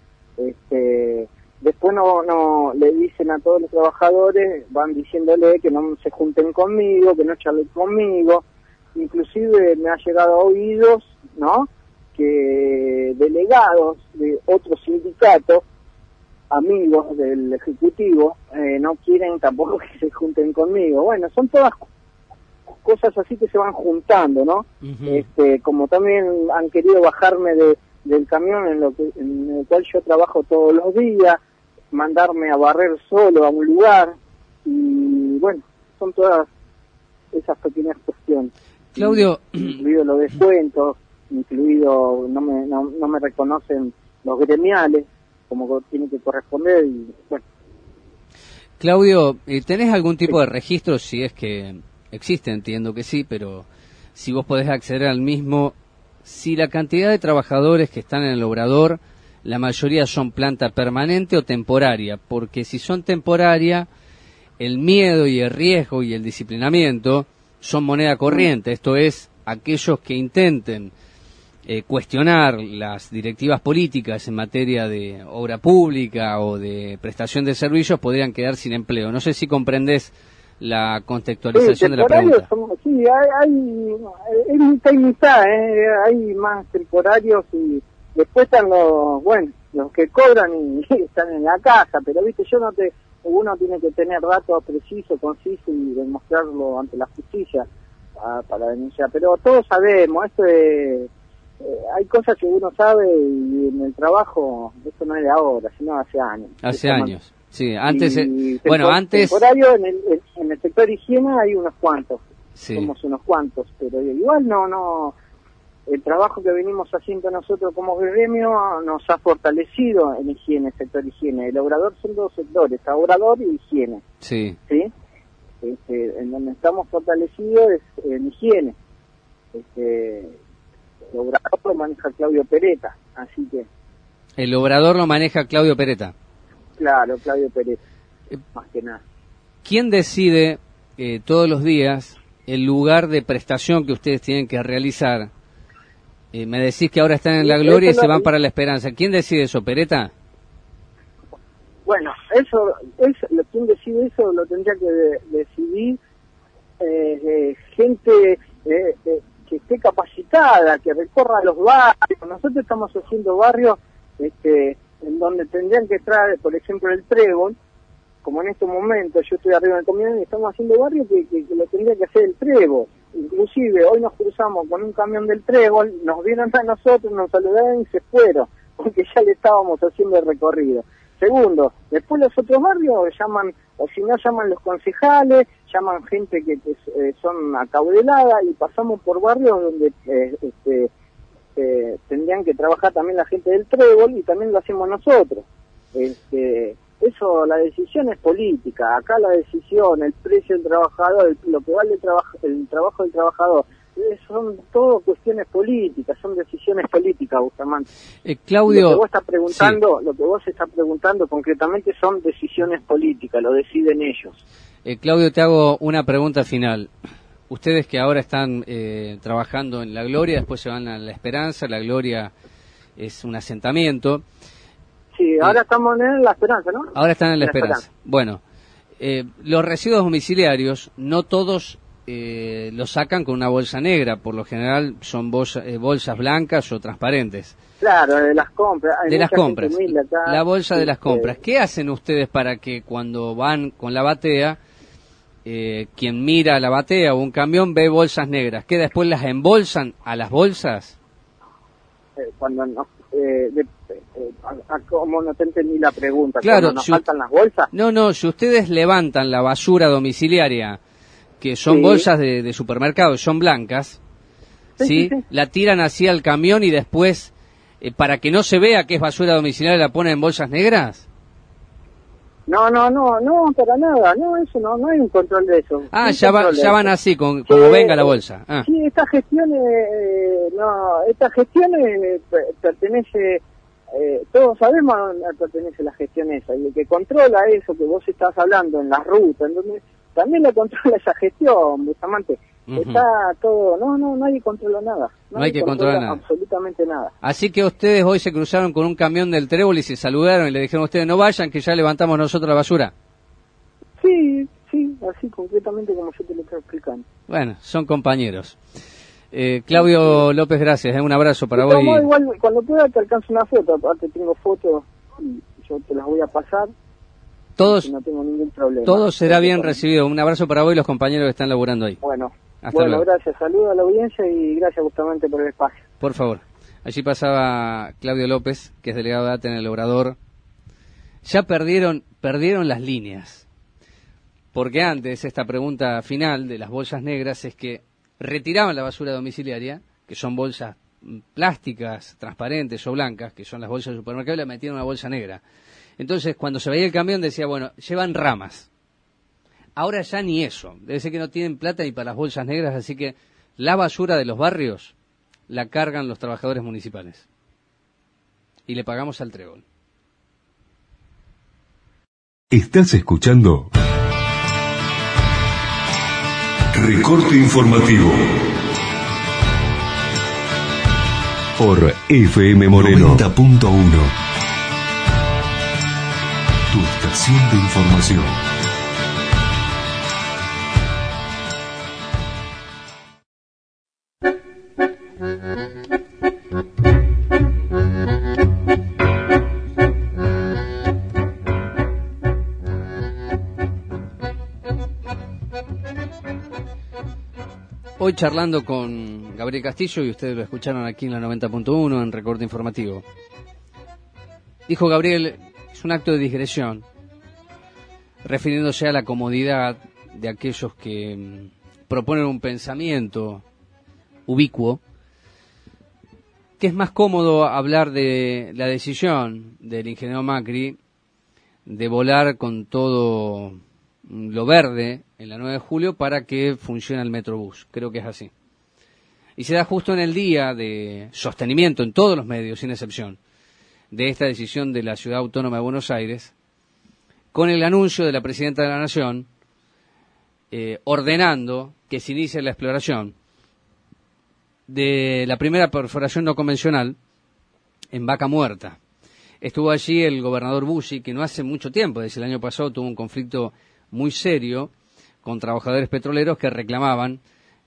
Después no le dicen a todos los trabajadores, van diciéndole que no se junten conmigo, que no charlen conmigo. Inclusive me ha llegado a oídos, ¿no?, que delegados de otros sindicatos, amigos del Ejecutivo, no quieren tampoco que se junten conmigo. Bueno, son todas cosas así que se van juntando, ¿no? Uh-huh. Como también han querido bajarme del camión en el cual yo trabajo todos los días, mandarme a barrer solo a un lugar, y bueno, son todas esas pequeñas cuestiones. Claudio, incluido los descuentos, incluido no me reconocen los gremiales como tiene que corresponder, y bueno. Claudio, ¿tenés algún tipo de registro? Si es que existe, entiendo que sí, pero si vos podés acceder al mismo, si la cantidad de trabajadores que están en el obrador, la mayoría son planta permanente o temporaria, porque si son temporaria, el miedo y el riesgo y el disciplinamiento son moneda corriente, esto es, aquellos que intenten cuestionar las directivas políticas en materia de obra pública o de prestación de servicios podrían quedar sin empleo. No sé si comprendés la contextualización de la pregunta. Sí, hay mitad y mitad, hay más temporarios y después están los que cobran y están en la casa, pero viste, uno tiene que tener datos precisos, concisos y demostrarlo ante la justicia para denunciar, pero todos sabemos, hay cosas que uno sabe y en el trabajo, esto no es de ahora, sino hace años. Hace años, sí, antes, antes... Temporario en el sector higiene hay unos cuantos, sí. Somos unos cuantos, pero igual el trabajo que venimos haciendo nosotros como gremio nos ha fortalecido en higiene, sector higiene. El obrador son dos sectores, obrador y higiene. Sí. ¿Sí? En donde estamos fortalecidos es en higiene. El obrador lo maneja Claudio Pereta, así que... El obrador lo maneja Claudio Pereta. Claro, Claudio Pereta, más que nada. ¿Quién decide todos los días el lugar de prestación que ustedes tienen que realizar? Me decís que ahora están en la gloria y se van para la esperanza. ¿Quién decide eso, Pereta? Bueno, quien decide eso lo tendría que decidir gente que esté capacitada, que recorra los barrios. Nosotros estamos haciendo barrios en donde tendrían que estar, por ejemplo, el trébol, como en estos momentos yo estoy arriba del camión y estamos haciendo barrios que lo tendría que hacer el trébol. Inclusive hoy nos cruzamos con un camión del trébol, nos vieron a nosotros, nos saludaron y se fueron, porque ya le estábamos haciendo el recorrido. Segundo, después los otros barrios llaman, o si no llaman los concejales, llaman gente que son acaudalada, y pasamos por barrios donde tendrían que trabajar también la gente del trébol, y también lo hacemos nosotros. Eso, la decisión es política. Acá la decisión, el precio del trabajador, lo que vale el trabajo del trabajador, son todo cuestiones políticas, son decisiones políticas, Bustamante. Claudio, lo que vos estás preguntando concretamente son decisiones políticas, lo deciden ellos. Claudio, te hago una pregunta final. Ustedes que ahora están trabajando en La Gloria, después se van a La Esperanza. La Gloria es un asentamiento. Sí, ahora estamos en La Esperanza, ¿no? Ahora están en La Esperanza. Bueno, los residuos domiciliarios, no todos los sacan con una bolsa negra. Por lo general son bolsas blancas o transparentes. Claro, de las compras. De las compras. La bolsa de las compras. ¿Qué hacen ustedes para que cuando van con la batea, quien mira la batea o un camión ve bolsas negras, que después las embolsan a las bolsas? Cuando no... ¿Cómo no te entendí la pregunta? Claro, ¿Nos faltan las bolsas? No, si ustedes levantan la basura domiciliaria, que son bolsas de supermercado, son blancas, ¿sí? La tiran así al camión y después, para que no se vea que es basura domiciliaria, la ponen en bolsas negras. No, para nada, eso no hay un control de eso. Ya van así, como venga la bolsa. Sí, esta gestión pertenece, todos sabemos a dónde pertenece la gestión esa, y el que controla eso que vos estás hablando en las rutas, en donde también la controla esa gestión, Bustamante. Está todo, nadie controla nada. No hay que controlar nada. Absolutamente nada. Así que ustedes hoy se cruzaron con un camión del trébol y se saludaron y le dijeron a ustedes, no vayan, que ya levantamos nosotros la basura. Sí, así concretamente como yo te lo estoy explicando. Bueno, son compañeros. Claudio López, gracias, un abrazo para vos. Igual, cuando pueda te alcanzo una foto, aparte tengo fotos, y yo te las voy a pasar. Todos, no tengo ningún problema. Todo será bien recibido. Un abrazo para vos y los compañeros que están laburando ahí. Hasta luego. Gracias. Saludos a la audiencia y gracias justamente por el espacio. Por favor. Allí pasaba Claudio López, que es delegado de ATE en El Obrador. Ya perdieron las líneas. Porque antes, esta pregunta final de las bolsas negras es que retiraban la basura domiciliaria, que son bolsas plásticas, transparentes o blancas, que son las bolsas del supermercado, y la metían en una bolsa negra. Entonces, cuando se veía el camión, decía, bueno, llevan ramas. Ahora ya ni eso. Debe ser que no tienen plata ni para las bolsas negras, así que la basura de los barrios la cargan los trabajadores municipales. Y le pagamos al trébol. Estás escuchando Recorte Informativo por FM Moreno 90.1. Tu estación de información. Hoy charlando con Gabriel Castillo, y ustedes lo escucharon aquí en la 90.1 en Recorte Informativo. Dijo Gabriel, es un acto de digresión, refiriéndose a la comodidad de aquellos que proponen un pensamiento ubicuo, que es más cómodo hablar de la decisión del ingeniero Macri de volar con todo lo verde en la 9 de julio para que funcione el Metrobús. Creo que es así. Y se da justo en el día de sostenimiento en todos los medios, sin excepción, de esta decisión de la Ciudad Autónoma de Buenos Aires, con el anuncio de la Presidenta de la Nación ordenando que se inicie la exploración de la primera perforación no convencional en Vaca Muerta. Estuvo allí el gobernador Bussi, que no hace mucho tiempo, desde el año pasado, tuvo un conflicto muy serio con trabajadores petroleros que reclamaban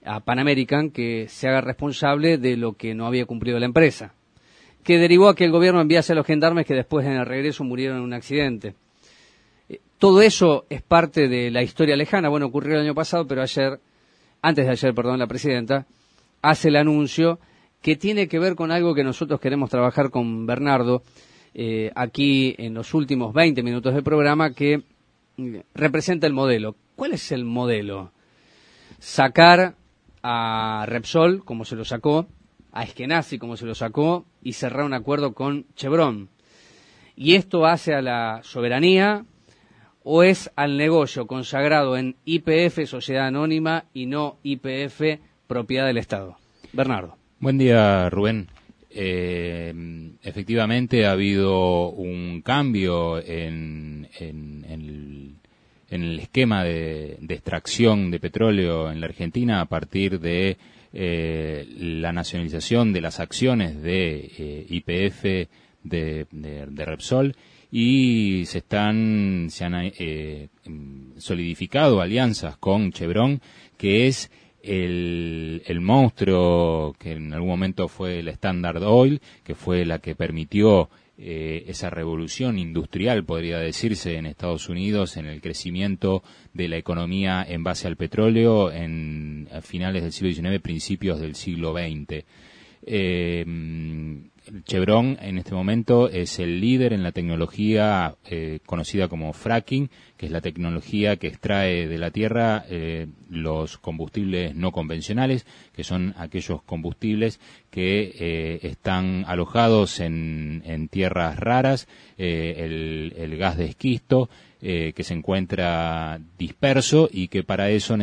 a Pan American que se haga responsable de lo que no había cumplido la empresa, que derivó a que el gobierno enviase a los gendarmes que después en el regreso murieron en un accidente. Todo eso es parte de la historia lejana. Bueno, ocurrió el año pasado, pero antes de ayer, la presidenta hace el anuncio que tiene que ver con algo que nosotros queremos trabajar con Bernardo aquí en los últimos 20 minutos del programa, que representa el modelo. ¿Cuál es el modelo? Sacar a Repsol, como se lo sacó, a Eskenazi, como se lo sacó, y cerrar un acuerdo con Chevron. ¿Y esto hace a la soberanía o es al negocio consagrado en YPF, Sociedad Anónima, y no YPF, propiedad del Estado? Bernardo. Buen día, Rubén. Efectivamente ha habido un cambio en el esquema de extracción de petróleo en la Argentina a partir de la nacionalización de las acciones de YPF de Repsol, y se han solidificado alianzas con Chevron, que es el monstruo que en algún momento fue el Standard Oil, que fue la que permitió esa revolución industrial, podría decirse, en Estados Unidos, en el crecimiento de la economía en base al petróleo a finales del siglo XIX, principios del siglo XX. Chevron en este momento es el líder en la tecnología conocida como fracking, que es la tecnología que extrae de la tierra los combustibles no convencionales, que son aquellos combustibles que están alojados en tierras raras, el gas de esquisto, que se encuentra disperso y que para eso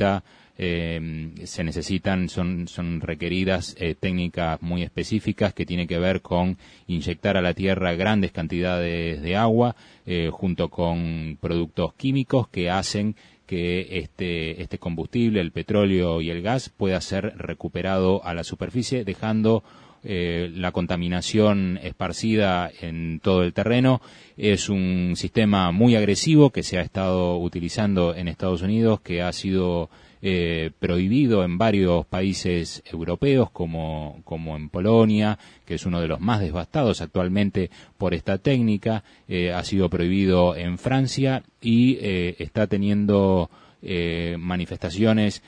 son requeridas técnicas muy específicas que tienen que ver con inyectar a la tierra grandes cantidades de agua junto con productos químicos que hacen que este combustible, el petróleo y el gas, pueda ser recuperado a la superficie, dejando la contaminación esparcida en todo el terreno. Es un sistema muy agresivo que se ha estado utilizando en Estados Unidos, que ha sido prohibido en varios países europeos, como en Polonia, que es uno de los más devastados actualmente por esta técnica. Ha sido prohibido en Francia y está teniendo manifestaciones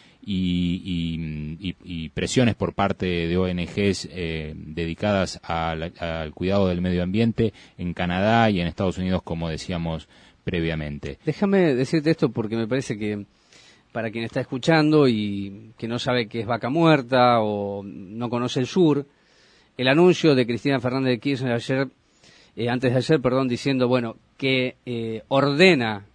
y presiones por parte de ONGs dedicadas al cuidado del medio ambiente en Canadá y en Estados Unidos, como decíamos previamente. Déjame decirte esto porque me parece que para quien está escuchando y que no sabe qué es Vaca Muerta o no conoce el sur, el anuncio de Cristina Fernández de Kirchner antes de ayer, diciendo, que ordena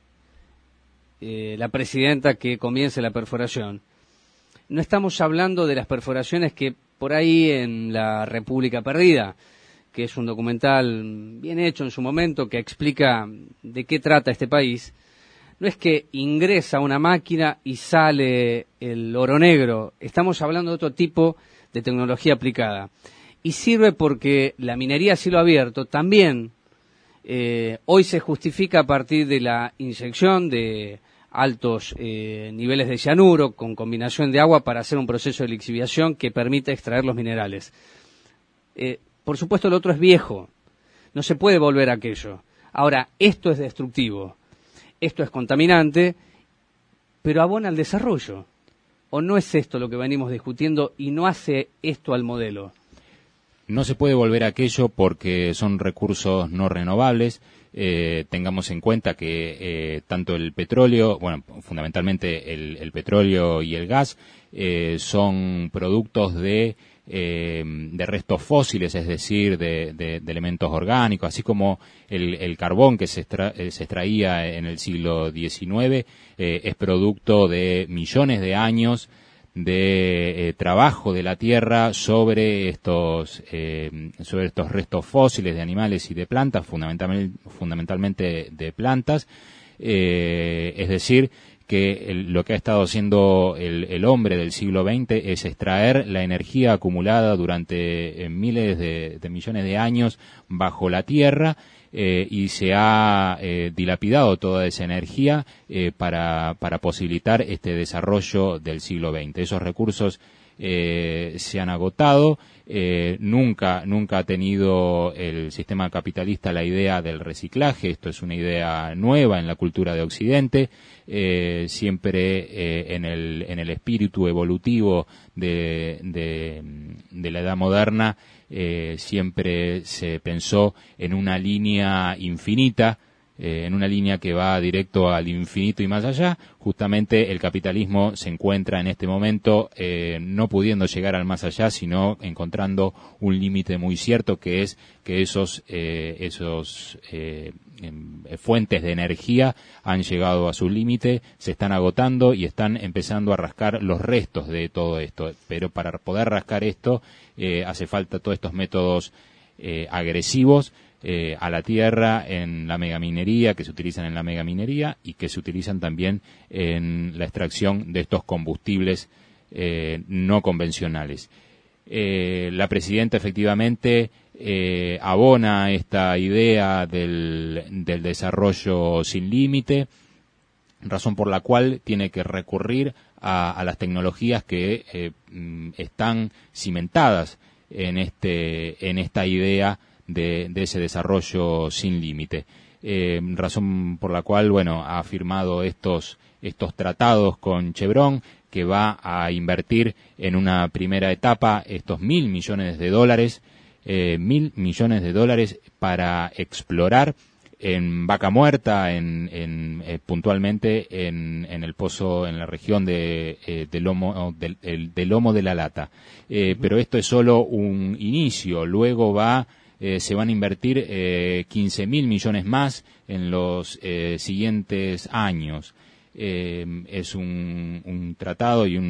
la presidenta que comience la perforación. No estamos hablando de las perforaciones que por ahí en La República Perdida, que es un documental bien hecho en su momento que explica de qué trata este país. No es que ingresa una máquina y sale el oro negro. Estamos hablando de otro tipo de tecnología aplicada. Y sirve porque la minería a cielo abierto también hoy se justifica a partir de la inyección de altos niveles de cianuro con combinación de agua para hacer un proceso de lixiviación que permite extraer los minerales. Por supuesto, lo otro es viejo. No se puede volver a aquello. Ahora, esto es destructivo. Esto es contaminante, pero abona al desarrollo. ¿O no es esto lo que venimos discutiendo y no hace esto al modelo? No se puede volver a aquello porque son recursos no renovables. Tengamos en cuenta que tanto el petróleo, fundamentalmente el petróleo y el gas, son productos de restos fósiles, es decir, de elementos orgánicos, así como el carbón que se extraía en el siglo XIX es producto de millones de años de trabajo de la tierra sobre estos restos fósiles de animales y de plantas, fundamentalmente de plantas, es decir, que lo que ha estado haciendo el hombre del siglo XX es extraer la energía acumulada durante miles de millones de años bajo la tierra y se ha dilapidado toda esa energía para posibilitar este desarrollo del siglo XX. Esos recursos se han agotado. Nunca ha tenido el sistema capitalista la idea del reciclaje. Esto es una idea nueva en la cultura de Occidente. Siempre en el espíritu evolutivo de la edad moderna, siempre se pensó en una línea infinita, en una línea que va directo al infinito y más allá. Justamente el capitalismo se encuentra en este momento no pudiendo llegar al más allá, sino encontrando un límite muy cierto, que es que esos fuentes de energía han llegado a su límite, se están agotando y están empezando a rascar los restos de todo esto. Pero para poder rascar esto hace falta todos estos métodos agresivos a la tierra en la megaminería, que se utilizan en la megaminería y que se utilizan también en la extracción de estos combustibles no convencionales. La presidenta efectivamente abona esta idea del desarrollo sin límite, razón por la cual tiene que recurrir a las tecnologías que están cimentadas en esta idea de ese desarrollo sin límite. Razón por la cual, ha firmado estos tratados con Chevron, que va a invertir en una primera etapa estos $1.000 millones, $1.000 millones para explorar en Vaca Muerta, puntualmente en el pozo, en la región del lomo de la Lata. Pero esto es solo un inicio. Luego se van a invertir 15.000 millones más en los siguientes años. Es un tratado y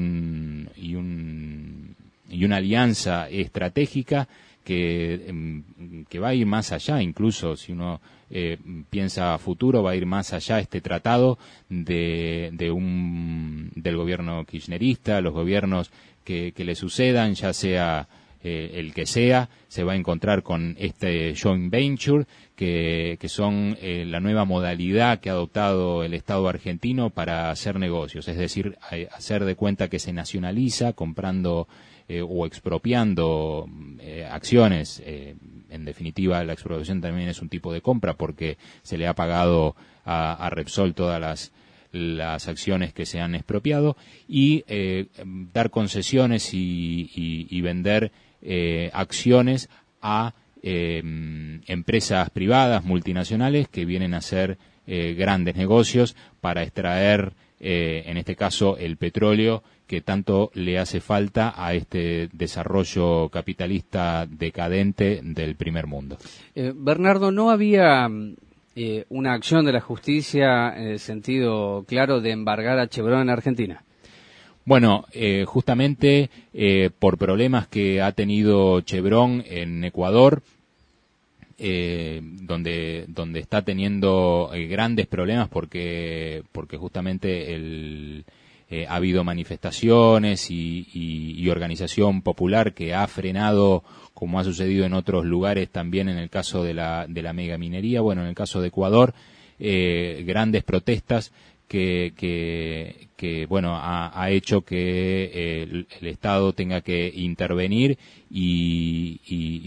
una alianza estratégica que va a ir más allá. Incluso si uno piensa a futuro, va a ir más allá este tratado del gobierno kirchnerista. Los gobiernos que le sucedan, ya sea el que sea, se va a encontrar con este joint venture, que son la nueva modalidad que ha adoptado el Estado argentino para hacer negocios, es decir, hacer de cuenta que se nacionaliza comprando o expropiando acciones. En definitiva, la expropiación también es un tipo de compra, porque se le ha pagado a Repsol todas las acciones que se han expropiado, y dar concesiones y vender acciones a empresas privadas, multinacionales, que vienen a hacer grandes negocios para extraer, en este caso, el petróleo que tanto le hace falta a este desarrollo capitalista decadente del primer mundo. Bernardo, ¿no había una acción de la justicia en el sentido claro de embargar a Chevron en Argentina? Bueno, justamente por problemas que ha tenido Chevron en Ecuador, donde está teniendo grandes problemas porque justamente ha habido manifestaciones y organización popular que ha frenado, como ha sucedido en otros lugares también en el caso de la megaminería. Bueno, en el caso de Ecuador, grandes protestas que ha hecho que el Estado tenga que intervenir y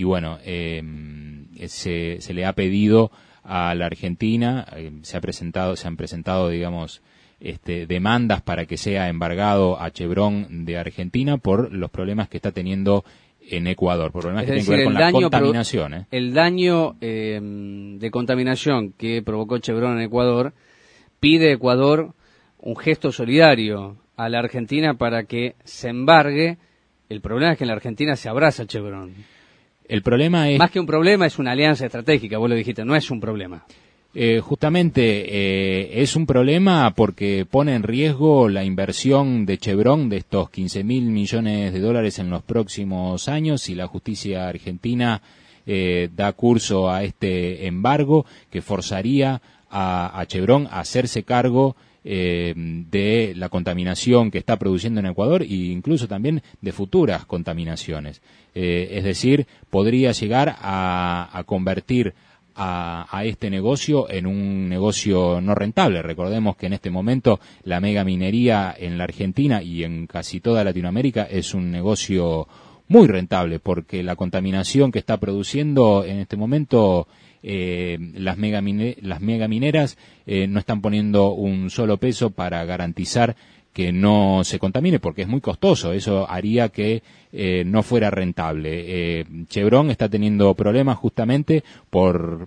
se le ha pedido a la Argentina, se han presentado digamos demandas para que sea embargado a Chevron de Argentina por los problemas que está teniendo en Ecuador, por problemas que tienen que ver con la contaminación. El daño de contaminación que provocó Chevron en Ecuador, pide Ecuador un gesto solidario a la Argentina para que se embargue. El problema es que en la Argentina se abraza Chevron. El problema es... Más que un problema, es una alianza estratégica, vos lo dijiste, no es un problema. Justamente es un problema porque pone en riesgo la inversión de Chevron de estos $15.000 millones en los próximos años, si la justicia argentina da curso a este embargo que forzaría a Chevron a hacerse cargo de la contaminación que está produciendo en Ecuador e incluso también de futuras contaminaciones. Es decir, podría llegar a convertir a este negocio en un negocio no rentable. Recordemos que en este momento la mega minería en la Argentina y en casi toda Latinoamérica es un negocio muy rentable, porque la contaminación que está produciendo en este momento las megamineras no están poniendo un solo peso para garantizar que no se contamine, porque es muy costoso. Eso haría que no fuera rentable. Chevron está teniendo problemas justamente por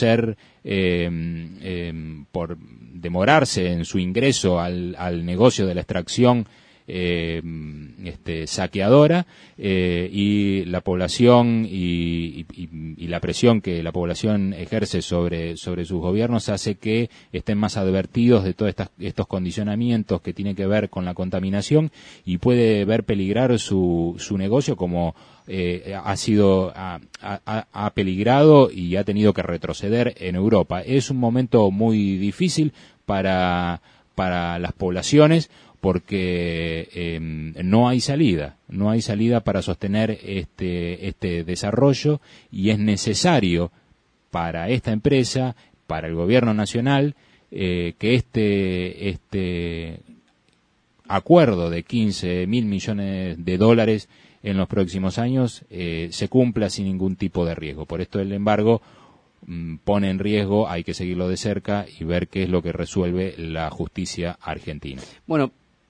demorarse en su ingreso al negocio de la extracción saqueadora, y la población y la presión que la población ejerce sobre sus gobiernos hace que estén más advertidos de todos estos condicionamientos que tienen que ver con la contaminación, y puede ver peligrar su negocio como ha peligrado y ha tenido que retroceder en Europa. Es un momento muy difícil para las poblaciones, porque no hay salida para sostener este desarrollo, y es necesario para esta empresa, para el gobierno nacional, que este acuerdo de 15.000 millones de dólares en los próximos años se cumpla sin ningún tipo de riesgo. Por esto el embargo pone en riesgo, hay que seguirlo de cerca y ver qué es lo que resuelve la justicia argentina. Bueno,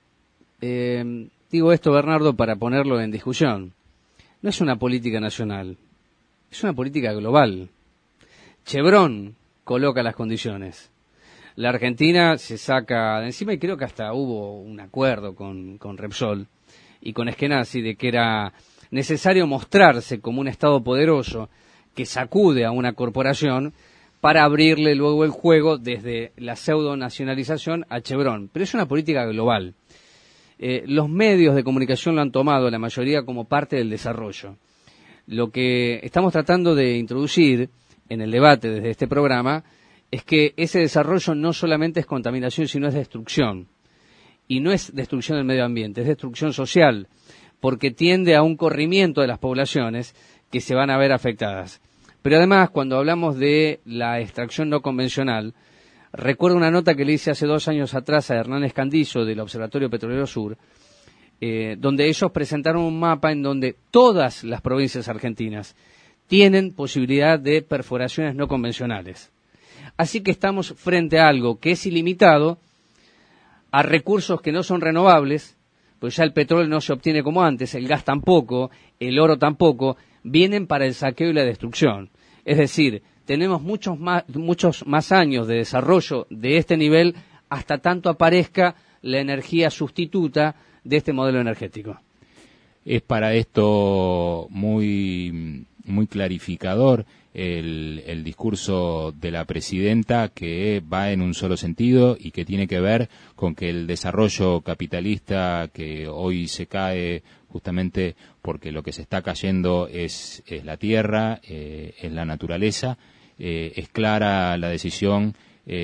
digo esto, Bernardo, para ponerlo en discusión. No es una política nacional, es una política global. Chevron coloca las condiciones. La Argentina se saca de encima, y creo que hasta hubo un acuerdo con Repsol y con Eskenazi de que era necesario mostrarse como un Estado poderoso que sacude a una corporación para abrirle luego el juego desde la pseudo-nacionalización a Chevron. Pero es una política global. Los medios de comunicación lo han tomado, la mayoría, como parte del desarrollo. Lo que estamos tratando de introducir en el debate desde este programa es que ese desarrollo no solamente es contaminación, sino es destrucción. Y no es destrucción del medio ambiente, es destrucción social, porque tiende a un corrimiento de las poblaciones que se van a ver afectadas. Pero además, cuando hablamos de la extracción no convencional, recuerdo una nota que le hice hace 2 años atrás a Hernán Escandizo del Observatorio Petrolero Sur, donde ellos presentaron un mapa en donde todas las provincias argentinas tienen posibilidad de perforaciones no convencionales. Así que estamos frente a algo que es ilimitado, a recursos que no son renovables, pues ya el petróleo no se obtiene como antes, el gas tampoco, el oro tampoco, vienen para el saqueo y la destrucción. Es decir, tenemos muchos más años de desarrollo de este nivel hasta tanto aparezca la energía sustituta de este modelo energético. Es para esto muy clarificador el discurso de la presidenta, que va en un solo sentido y que tiene que ver con que el desarrollo capitalista que hoy se cae justamente porque lo que se está cayendo es la tierra, es la naturaleza. Es clara la decisión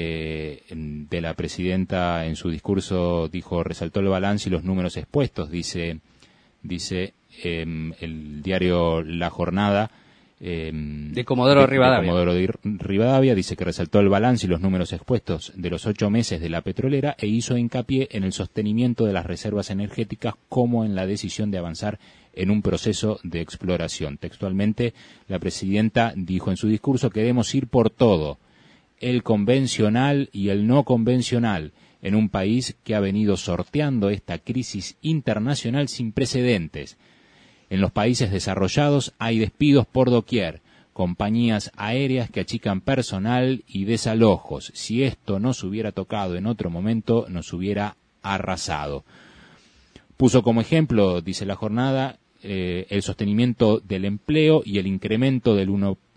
de la presidenta en su discurso, resaltó el balance y los números expuestos, dice el diario La Jornada, de Comodoro Rivadavia. De Comodoro Rivadavia, dice que resaltó el balance y los números expuestos de los 8 meses de la petrolera e hizo hincapié en el sostenimiento de las reservas energéticas como en la decisión de avanzar en un proceso de exploración. Textualmente, la presidenta dijo en su discurso: queremos ir por todo, el convencional y el no convencional, en un país que ha venido sorteando esta crisis internacional sin precedentes. En los países desarrollados hay despidos por doquier, compañías aéreas que achican personal y desalojos. Si esto no se hubiera tocado en otro momento, nos hubiera arrasado. Puso como ejemplo, dice La Jornada, el sostenimiento del empleo y el incremento del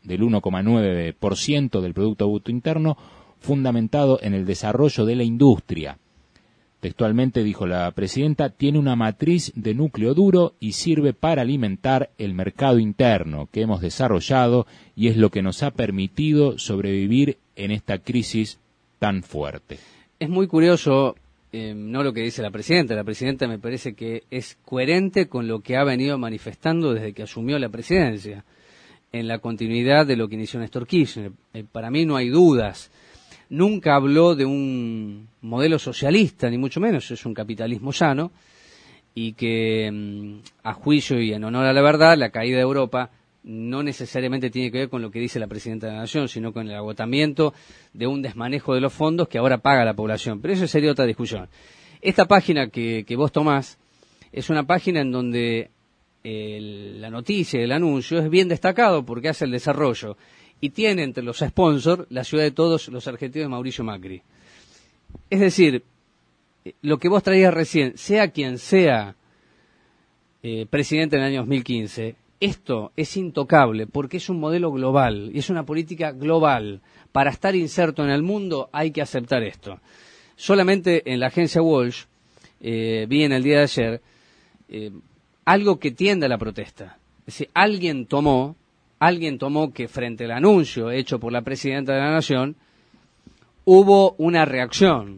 1,9% del Producto Bruto Interno, fundamentado en el desarrollo de la industria. Textualmente dijo la presidenta: tiene una matriz de núcleo duro y sirve para alimentar el mercado interno que hemos desarrollado y es lo que nos ha permitido sobrevivir en esta crisis tan fuerte. Es muy curioso, no lo que dice la presidenta me parece que es coherente con lo que ha venido manifestando desde que asumió la presidencia. en la continuidad de lo que inició Néstor Kirchner. Para mí no hay dudas. Nunca habló de un modelo socialista, ni mucho menos, es un capitalismo sano, y que, a juicio y en honor a la verdad, la caída de Europa no necesariamente tiene que ver con lo que dice la Presidenta de la Nación, sino con el agotamiento de un desmanejo de los fondos que ahora paga la población. Pero eso sería otra discusión. Esta página que vos tomás es una página en donde la noticia, el anuncio es bien destacado porque hace el desarrollo y tiene entre los sponsors la ciudad de todos los argentinos de Mauricio Macri. Es decir, lo que vos traías recién, sea quien sea presidente en el año 2015, esto es intocable porque es un modelo global y es una política global. Para estar inserto en el mundo hay que aceptar esto. Solamente en la agencia Walsh vi en el día de ayer algo que tiende a la protesta. Es decir, alguien tomó que frente al anuncio hecho por la Presidenta de la Nación hubo una reacción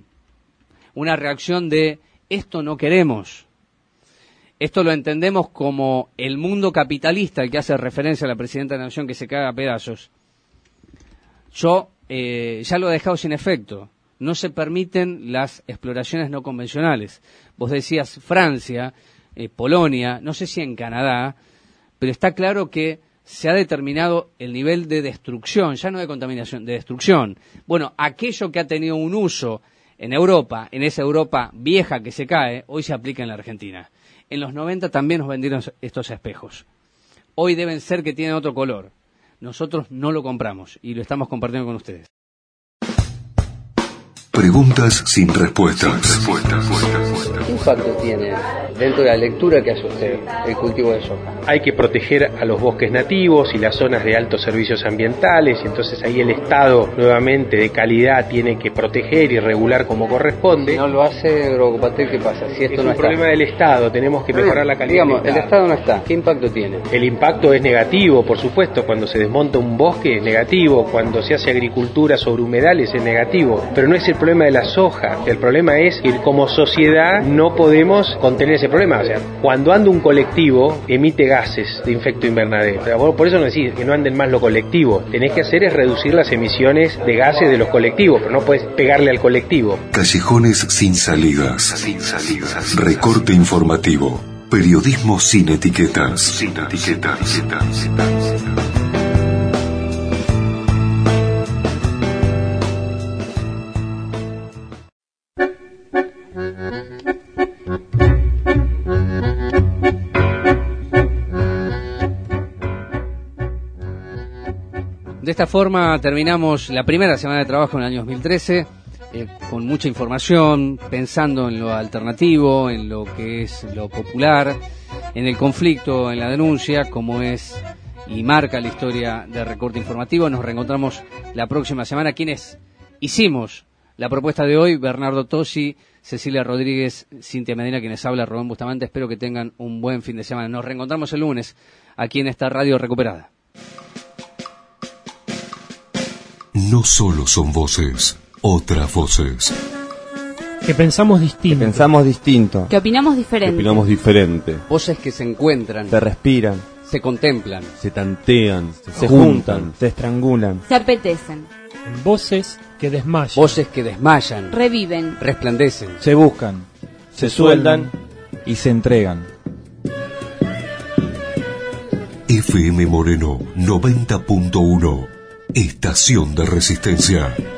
de esto no queremos. Esto lo entendemos como el mundo capitalista al que hace referencia a la Presidenta de la Nación que se caga a pedazos. Yo ya lo he dejado sin efecto. No se permiten las exploraciones no convencionales. Vos decías Francia, Polonia, no sé si en Canadá, pero está claro que se ha determinado el nivel de destrucción, ya no de contaminación, de destrucción. Bueno, aquello que ha tenido un uso en Europa, en esa Europa vieja que se cae, hoy se aplica en la Argentina. En los 90 también nos vendieron estos espejos. Hoy deben ser que tienen otro color. Nosotros no lo compramos y lo estamos compartiendo con ustedes. Preguntas sin respuestas. ¿Qué impacto tiene dentro de la lectura que hace usted el cultivo de soja? Hay que proteger a los bosques nativos y las zonas de altos servicios ambientales, y entonces ahí el Estado nuevamente de calidad tiene que proteger y regular como corresponde. Si no lo hace Agrocopatel, ¿qué pasa? Si esto es no un problema del Estado, tenemos que mejorar la calidad. Digamos, el Estado no está. ¿Qué impacto tiene? El impacto es negativo, por supuesto. Cuando se desmonta un bosque es negativo, cuando se hace agricultura sobre humedales es negativo, pero no es el problema de la soja. El problema es que como sociedad no podemos contener ese problema. O sea, cuando anda un colectivo emite gases de efecto invernadero. O sea, por eso no decís que no anden más los colectivos. Tenés que hacer es reducir las emisiones de gases de los colectivos, pero no puedes pegarle al colectivo. Callejones sin salidas. Recorte informativo. Periodismo sin etiquetas. De esta forma terminamos la primera semana de trabajo en el año 2013, con mucha información, pensando en lo alternativo, en lo que es lo popular, en el conflicto, en la denuncia, como es y marca la historia de Recorte Informativo. Nos reencontramos la próxima semana. Quienes hicimos la propuesta de hoy: Bernardo Tosi, Cecilia Rodríguez, Cintia Medina, quienes habla, Rubén Bustamante. Espero que tengan un buen fin de semana. Nos reencontramos el lunes aquí en esta radio recuperada. No solo son voces, otras voces. Que pensamos distinto. Que opinamos diferente. Voces que se encuentran. Se respiran. Se contemplan. Se tantean. Se juntan. Se estrangulan. Se apetecen. Voces que desmayan. Voces que desmayan. Reviven. Resplandecen. Se buscan. Se sueldan. Y se entregan. FM Moreno 90.1. Estación de Resistencia.